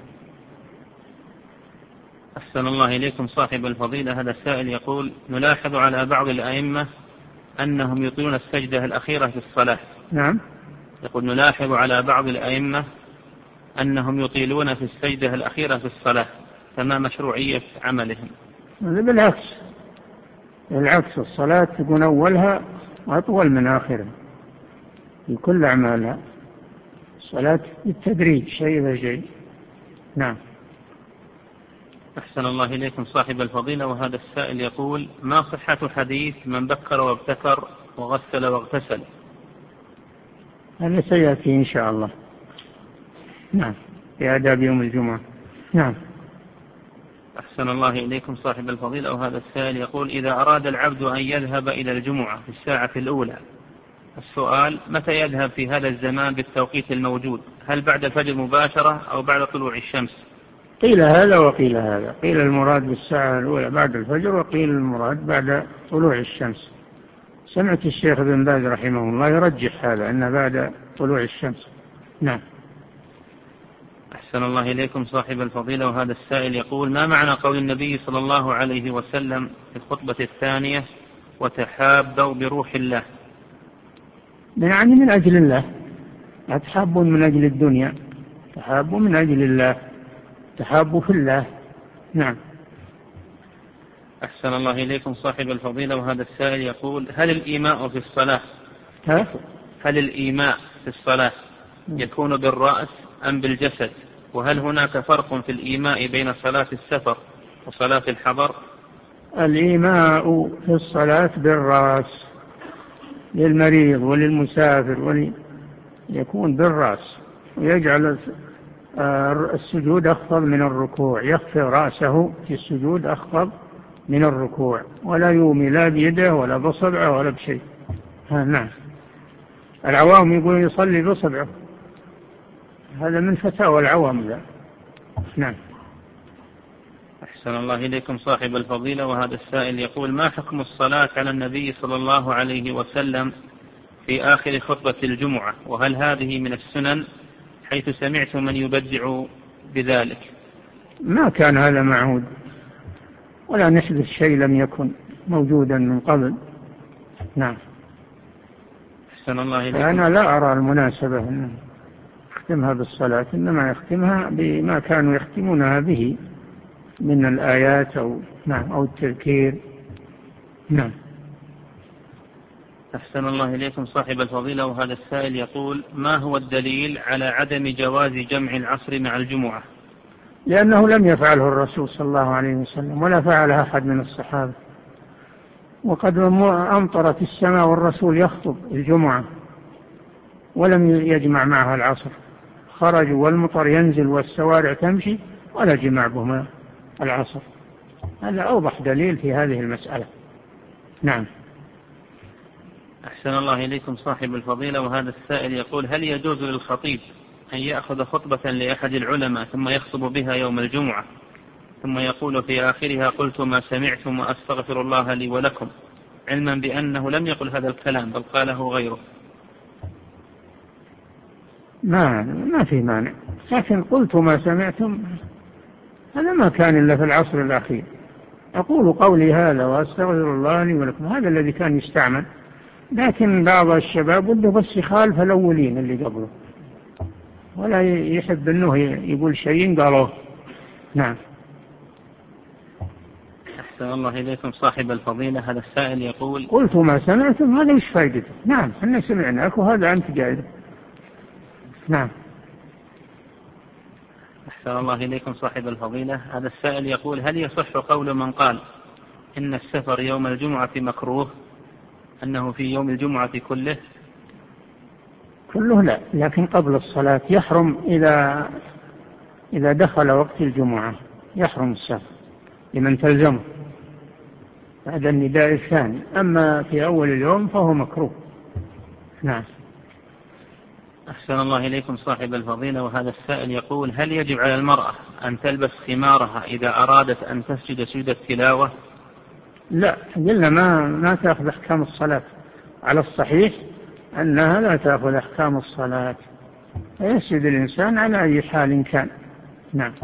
أحسن الله إليكم صاحب الفضيلة. هذا السائل يقول: نلاحظ على بعض الأئمة أنهم يطيلون السجدة الأخيرة في الصلاة. نعم. يقول: نلاحظ على بعض الأئمة أنهم يطيلون في السجدة الأخيرة في الصلاة، فما مشروعية عملهم؟ بالعكس، بالعكس الصلاة تكون أولها أطول من آخرها في كل أعمالها، الصلاة بالتدريج شيء بشيء. نعم. أحسن الله إليكم صاحب الفضيلة. وهذا السائل يقول: ما صحة حديث من بكر وابتكر وغسل واغتسل؟ هذا سيأتي إن شاء الله. نعم. في آداب يوم الجمعة. نعم. أحسن الله إليكم صاحب الفضيلة. وهذا السائل يقول: إذا أراد العبد أن يذهب إلى الجمعة في الساعة الأولى، السؤال: متى يذهب في هذا الزمان بالتوقيت الموجود؟ هل بعد الفجر مباشرة أو بعد طلوع الشمس؟ قيل هذا وقيل هذا، قيل المراد بالساعة الأولى بعد الفجر وقيل المراد بعد طلوع الشمس. سمعت الشيخ ابن باز رحمه الله يرجح هذا أن بعد طلوع الشمس. نعم. أحسن الله إليكم صاحب الفضيلة. وهذا السائل يقول: ما معنى قول النبي صلى الله عليه وسلم في الخطبة الثانية: وتحابوا بروح الله؟ يعني من أجل الله، لا تحابوا من أجل الدنيا، تحابوا من أجل الله، تحابوا في الله. نعم. أحسن الله إليكم صاحب الفضيلة. وهذا السائل يقول: هل الإيماء في الصلاة ها؟ هل الإيماء في الصلاة يكون بالرأس أم بالجسد؟ وهل هناك فرق في الإيماء بين صلاة السفر وصلاة الحضر؟ الإيماء في الصلاة بالرأس للمريض وللمسافر ولي يكون بالرأس، ويجعل السجود أخفض من الركوع، يخفض رأسه في السجود أخفض من الركوع، ولا يومي لا بيده ولا بصبعه ولا بشيء. نعم. العوام يقول يصلي بصبعه، هذا من فتاوى العوام. لا. نعم. أحسن الله إليكم صاحب الفضيلة. وهذا السائل يقول: ما حكم الصلاة على النبي صلى الله عليه وسلم في آخر خطبة الجمعة، وهل هذه من السنن، حيث سمعت من يبدع بذلك؟ ما كان هذا معهود، ولا نحدث شيء لم يكن موجودا من قبل. نعم. أحسن الله إليكم. فأنا لا أرى المناسبة أن يختمها بالصلاة، إنما يختمها بما كانوا يختمونها به من الآيات أو نعم أو التذكير. نعم. أحسن الله إليكم صاحب الفضيلة. وهذا السائل يقول: ما هو الدليل على عدم جواز جمع العصر مع الجمعة؟ لأنه لم يفعله الرسول صلى الله عليه وسلم ولا فعلها أحد من الصحابة، وقد أمطرت السماء والرسول يخطب الجمعة ولم يجمع معها العصر، خرجوا والمطر ينزل والسوارع تمشي ولا جمع بهما العصر. هذا أوضح دليل في هذه المسألة. نعم. أحسن الله إليكم صاحب الفضيلة. وهذا السائل يقول: هل يجوز للخطيب أن يأخذ خطبة لأحد العلماء ثم يخطب بها يوم الجمعة ثم يقول في آخرها: قلت ما سمعتم وأستغفر الله لي ولكم، علما بأنه لم يقل هذا الكلام بل قاله غيره؟ ما ما في مانع، لكن قلت ما سمعتم هذا ما كان إلا في العصر الأخير. أقول قولي هذا وأستغفر الله لي ولكم، هذا الذي كان يستعمل، لكن بعض الشباب وده بس يخالف الأولين اللي قبله، ولا يحب أنه يقول شيء قالوه. نعم. أحسن الله إليكم صاحب الفضيلة. هذا السائل يقول: قلت ما سمعتم، هذا إيش فائدته؟ نعم احنا سمعناك وهذا أنت قاعد. نعم. أحسن الله إليكم صاحب الفضيلة. هذا السائل يقول: هل يصح قول من قال إن السفر يوم الجمعة مكروه أنه في يوم الجمعة كله؟ كله لا، لكن قبل الصلاة يحرم، إذا إذا دخل وقت الجمعة يحرم السفر لمن تلزمه بعد النداء الثاني، أما في أول اليوم فهو مكروه. نعم. أحسن الله إليكم صاحب الفضيلة. وهذا السائل يقول: هل يجب على المرأة أن تلبس خمارها إذا أرادت أن تسجد سجود التلاوة؟ لا، قلنا ما ما تأخذ أحكام الصلاة، على الصحيح أنها لا تأخذ أحكام الصلاة، يسجد الإنسان على أي حال كان. نعم.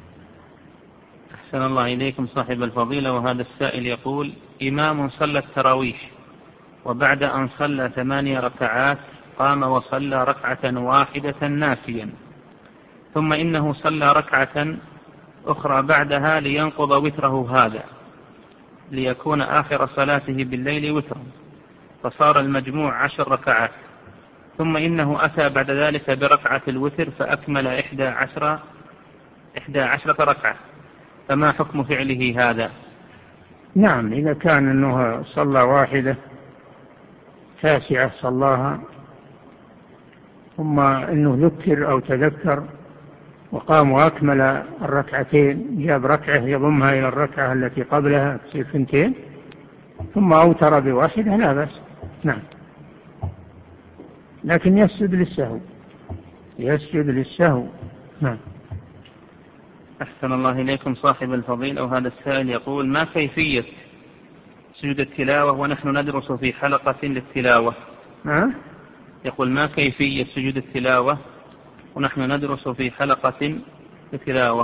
أحسن الله إليكم صاحب الفضيلة. وهذا السائل يقول: إمام صلى التراويح وبعد أن صلى ثماني ركعات قام وصلى ركعة واحدة ناسيا، ثم إنه صلى ركعة أخرى بعدها لينقض وتره هذا ليكون آخر صلاته بالليل وترا، فصار المجموع عشر ركعات، ثم إنه أتى بعد ذلك بركعة الوتر فأكمل إحدى عشر إحدى عشرة ركعة، فما حكم فعله هذا؟ نعم، إذا كان أنه صلى واحدة تاسعة صلاها ثم أنه ذكر أو تذكر وقام وأكمل الركعتين، جاب ركعة يضمها إلى الركعة التي قبلها تصير ثنتين، ثم أوتر بواحدة لا بأس. نعم. لكن يسجد للسهو، يسجد للسهو. نعم. أحسن الله إليكم صاحب الفضيلة. وهذا السائل يقول: ما كيفية سجود التلاوة ونحن ندرس في حلقة للتلاوة؟ أه؟ يقول: ما كيفية سجود التلاوة ونحن ندرس في حلقة للتلاوة؟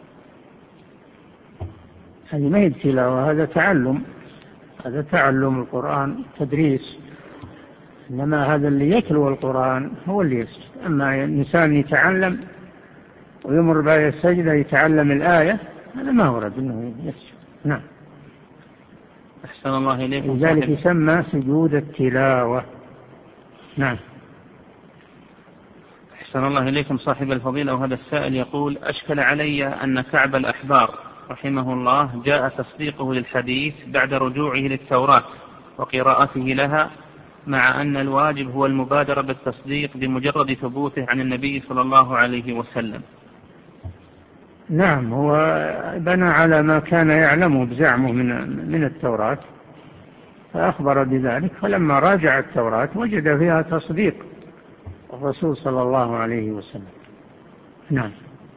هذه ما هي التلاوة، هذا تعلم، هذا تعلم القرآن تدريس، إنما هذا اللي يتلو القرآن هو اللي يسجد. أما الإنسان يتعلم ويمر بآية السجدة يتعلم الآية، هذا ما ورد أنه يسجد. نعم. أحسن الله إليكم. لذلك يسمى سجود التلاوة. نعم. أحسن الله إليكم صاحب الفضيلة. وهذا السائل يقول: أشكل علي أن كعب الأحبار رحمه الله جاء تصديقه للحديث بعد رجوعه للتوراة وقراءته لها، مع أن الواجب هو المبادرة بالتصديق بمجرد ثبوته عن النبي صلى الله عليه وسلم. نعم، هو بنى على ما كان يعلمه بزعمه من من التوراة فأخبر بذلك، فلما راجع التوراة وجد فيها تصديق الرسول صلى الله عليه وسلم. نعم.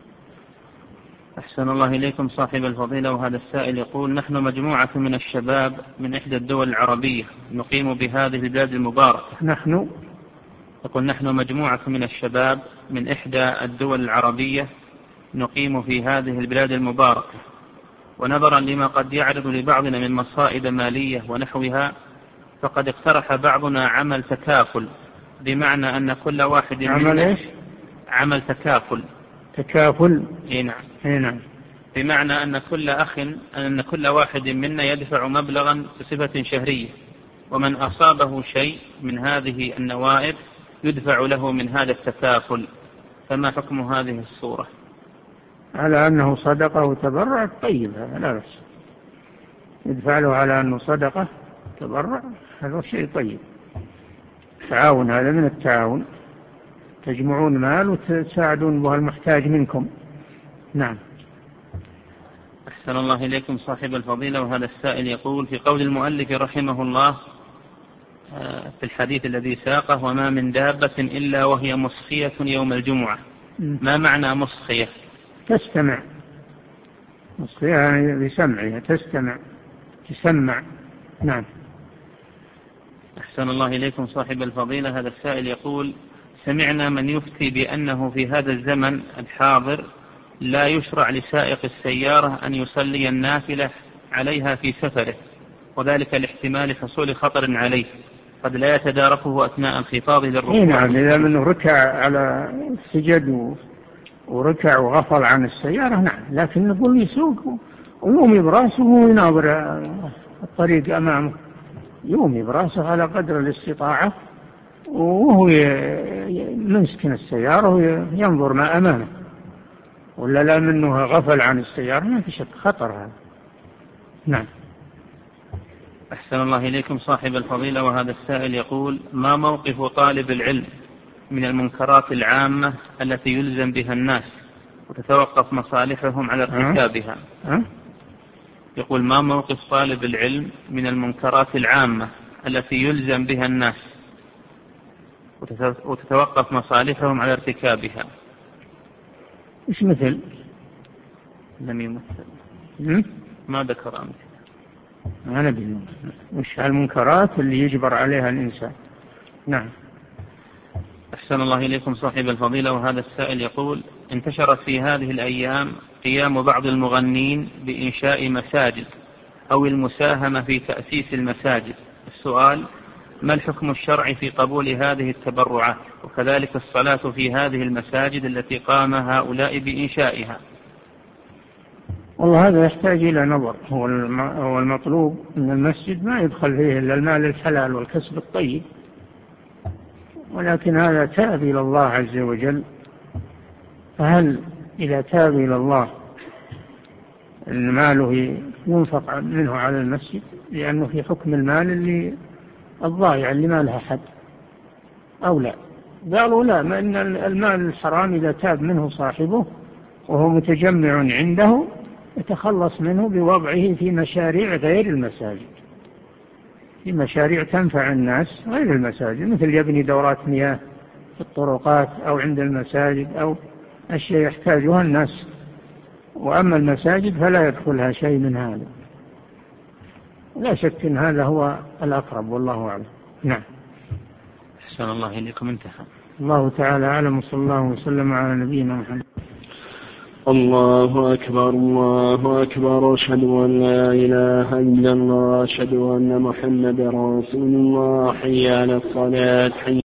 أحسن الله إليكم صاحب الفضيلة. وهذا السائل يقول: نحن مجموعة من الشباب من إحدى الدول العربية نقيم بهذه البلاد المباركة. نحن يقول: نحن مجموعة من الشباب من إحدى الدول العربية نقيم في هذه البلاد المباركة، ونظرا لما قد يعرض لبعضنا من مصائب مالية ونحوها، فقد اقترح بعضنا عمل تكافل، بمعنى أن كل واحد عمل إيش؟ عمل تكافل. تكافل. إيه نعم. إيه نعم. بمعنى أن كل أخ أن كل واحد منا يدفع مبلغا بصفة شهرية، ومن أصابه شيء من هذه النوائب يدفع له من هذا التكافل. فما حكم هذه الصورة؟ على أنه صدقة وتبرع طيب، هذا لا بأس، يدفع له على أنه صدقة تبرع، هذا شيء طيب. تعاون، هذا من التعاون، تجمعون مال وتساعدون به المحتاج منكم. نعم. أحسن الله إليكم صاحب الفضيلة. وهذا السائل يقول: في قول المؤلف رحمه الله في الحديث الذي ساقه: وما من دابة إلا وهي مصخية يوم الجمعة، ما معنى مصخية؟ تستمع، مصخية يعني بسمعها، تستمع، تسمع. نعم. أحسن الله إليكم صاحب الفضيلة. هذا السائل يقول: سمعنا من يفتي بأنه في هذا الزمن الحاضر لا يشرع لسائق السيارة أن يصلي النافلة عليها في سفره، وذلك لاحتمال حصول خطر عليه قد لا يتداركه أثناء انخفاضه للركوع. نعم، إذا منه ركع على سجد وركع وغفل عن السيارة، نعم، لكن نقول يسوق ويومي براسه ويناظر الطريق أمامه، يومي براسه على قدر الاستطاعة، وهو يمسكن السيارة وينظر ما أمامه، ولا لا منه غفل عن السيارة ما في شك خطر هذا. نعم. أحسن الله إليكم صاحب الفضيلة. وهذا السائل يقول: ما موقف طالب العلم من المنكرات العامة التي يلزم بها الناس وتتوقف مصالحهم على ارتكابها؟ أه؟ أه؟ يقول: ما موقف طالب العلم من المنكرات العامة التي يلزم بها الناس وتتوقف مصالحهم على ارتكابها؟ إيش مثل؟ لم يمثل. م? ما ذكر أمثلة. أنا بدي وش المنكرات اللي يجبر عليها الإنسان. نعم. أحسن الله إليكم صاحب الفضيلة. وهذا السائل يقول: انتشرت في هذه الأيام قيام بعض المغنين بإنشاء مساجد أو المساهمة في تأسيس المساجد. السؤال: ما الحكم الشرعي في قبول هذه التبرعات، وكذلك الصلاة في هذه المساجد التي قام هؤلاء بإنشائها؟ والله هذا يحتاج إلى نظر. هو المطلوب أن المسجد ما يدخل فيه إلا المال الحلال والكسب الطيب، ولكن هذا تاب إلى الله عز وجل، فهل إذا تاب إلى الله أن ماله ينفق منه على المسجد، لأنه في حكم المال اللي الضائع اللي ما لها حد، أو لا؟ قالوا لا، ما إن المال الحرام إذا تاب منه صاحبه وهو متجمع عنده يتخلص منه بوضعه في مشاريع غير المساجد، في مشاريع تنفع الناس غير المساجد، مثل يبني دورات مياه في الطرقات أو عند المساجد أو أشياء يحتاجها الناس، وأما المساجد فلا يدخلها شيء من هذا. لا شك أن هذا هو الأقرب، والله أعلم. نعم. أحسن الله إليكم. انتهى. الله تعالى أعلم، وصلى الله وسلم على نبينا محمد. الله أكبر الله أكبر، أشهد أن لا إله إلا الله، أشهد أن محمدا رسول الله، حي على الصلاة، حي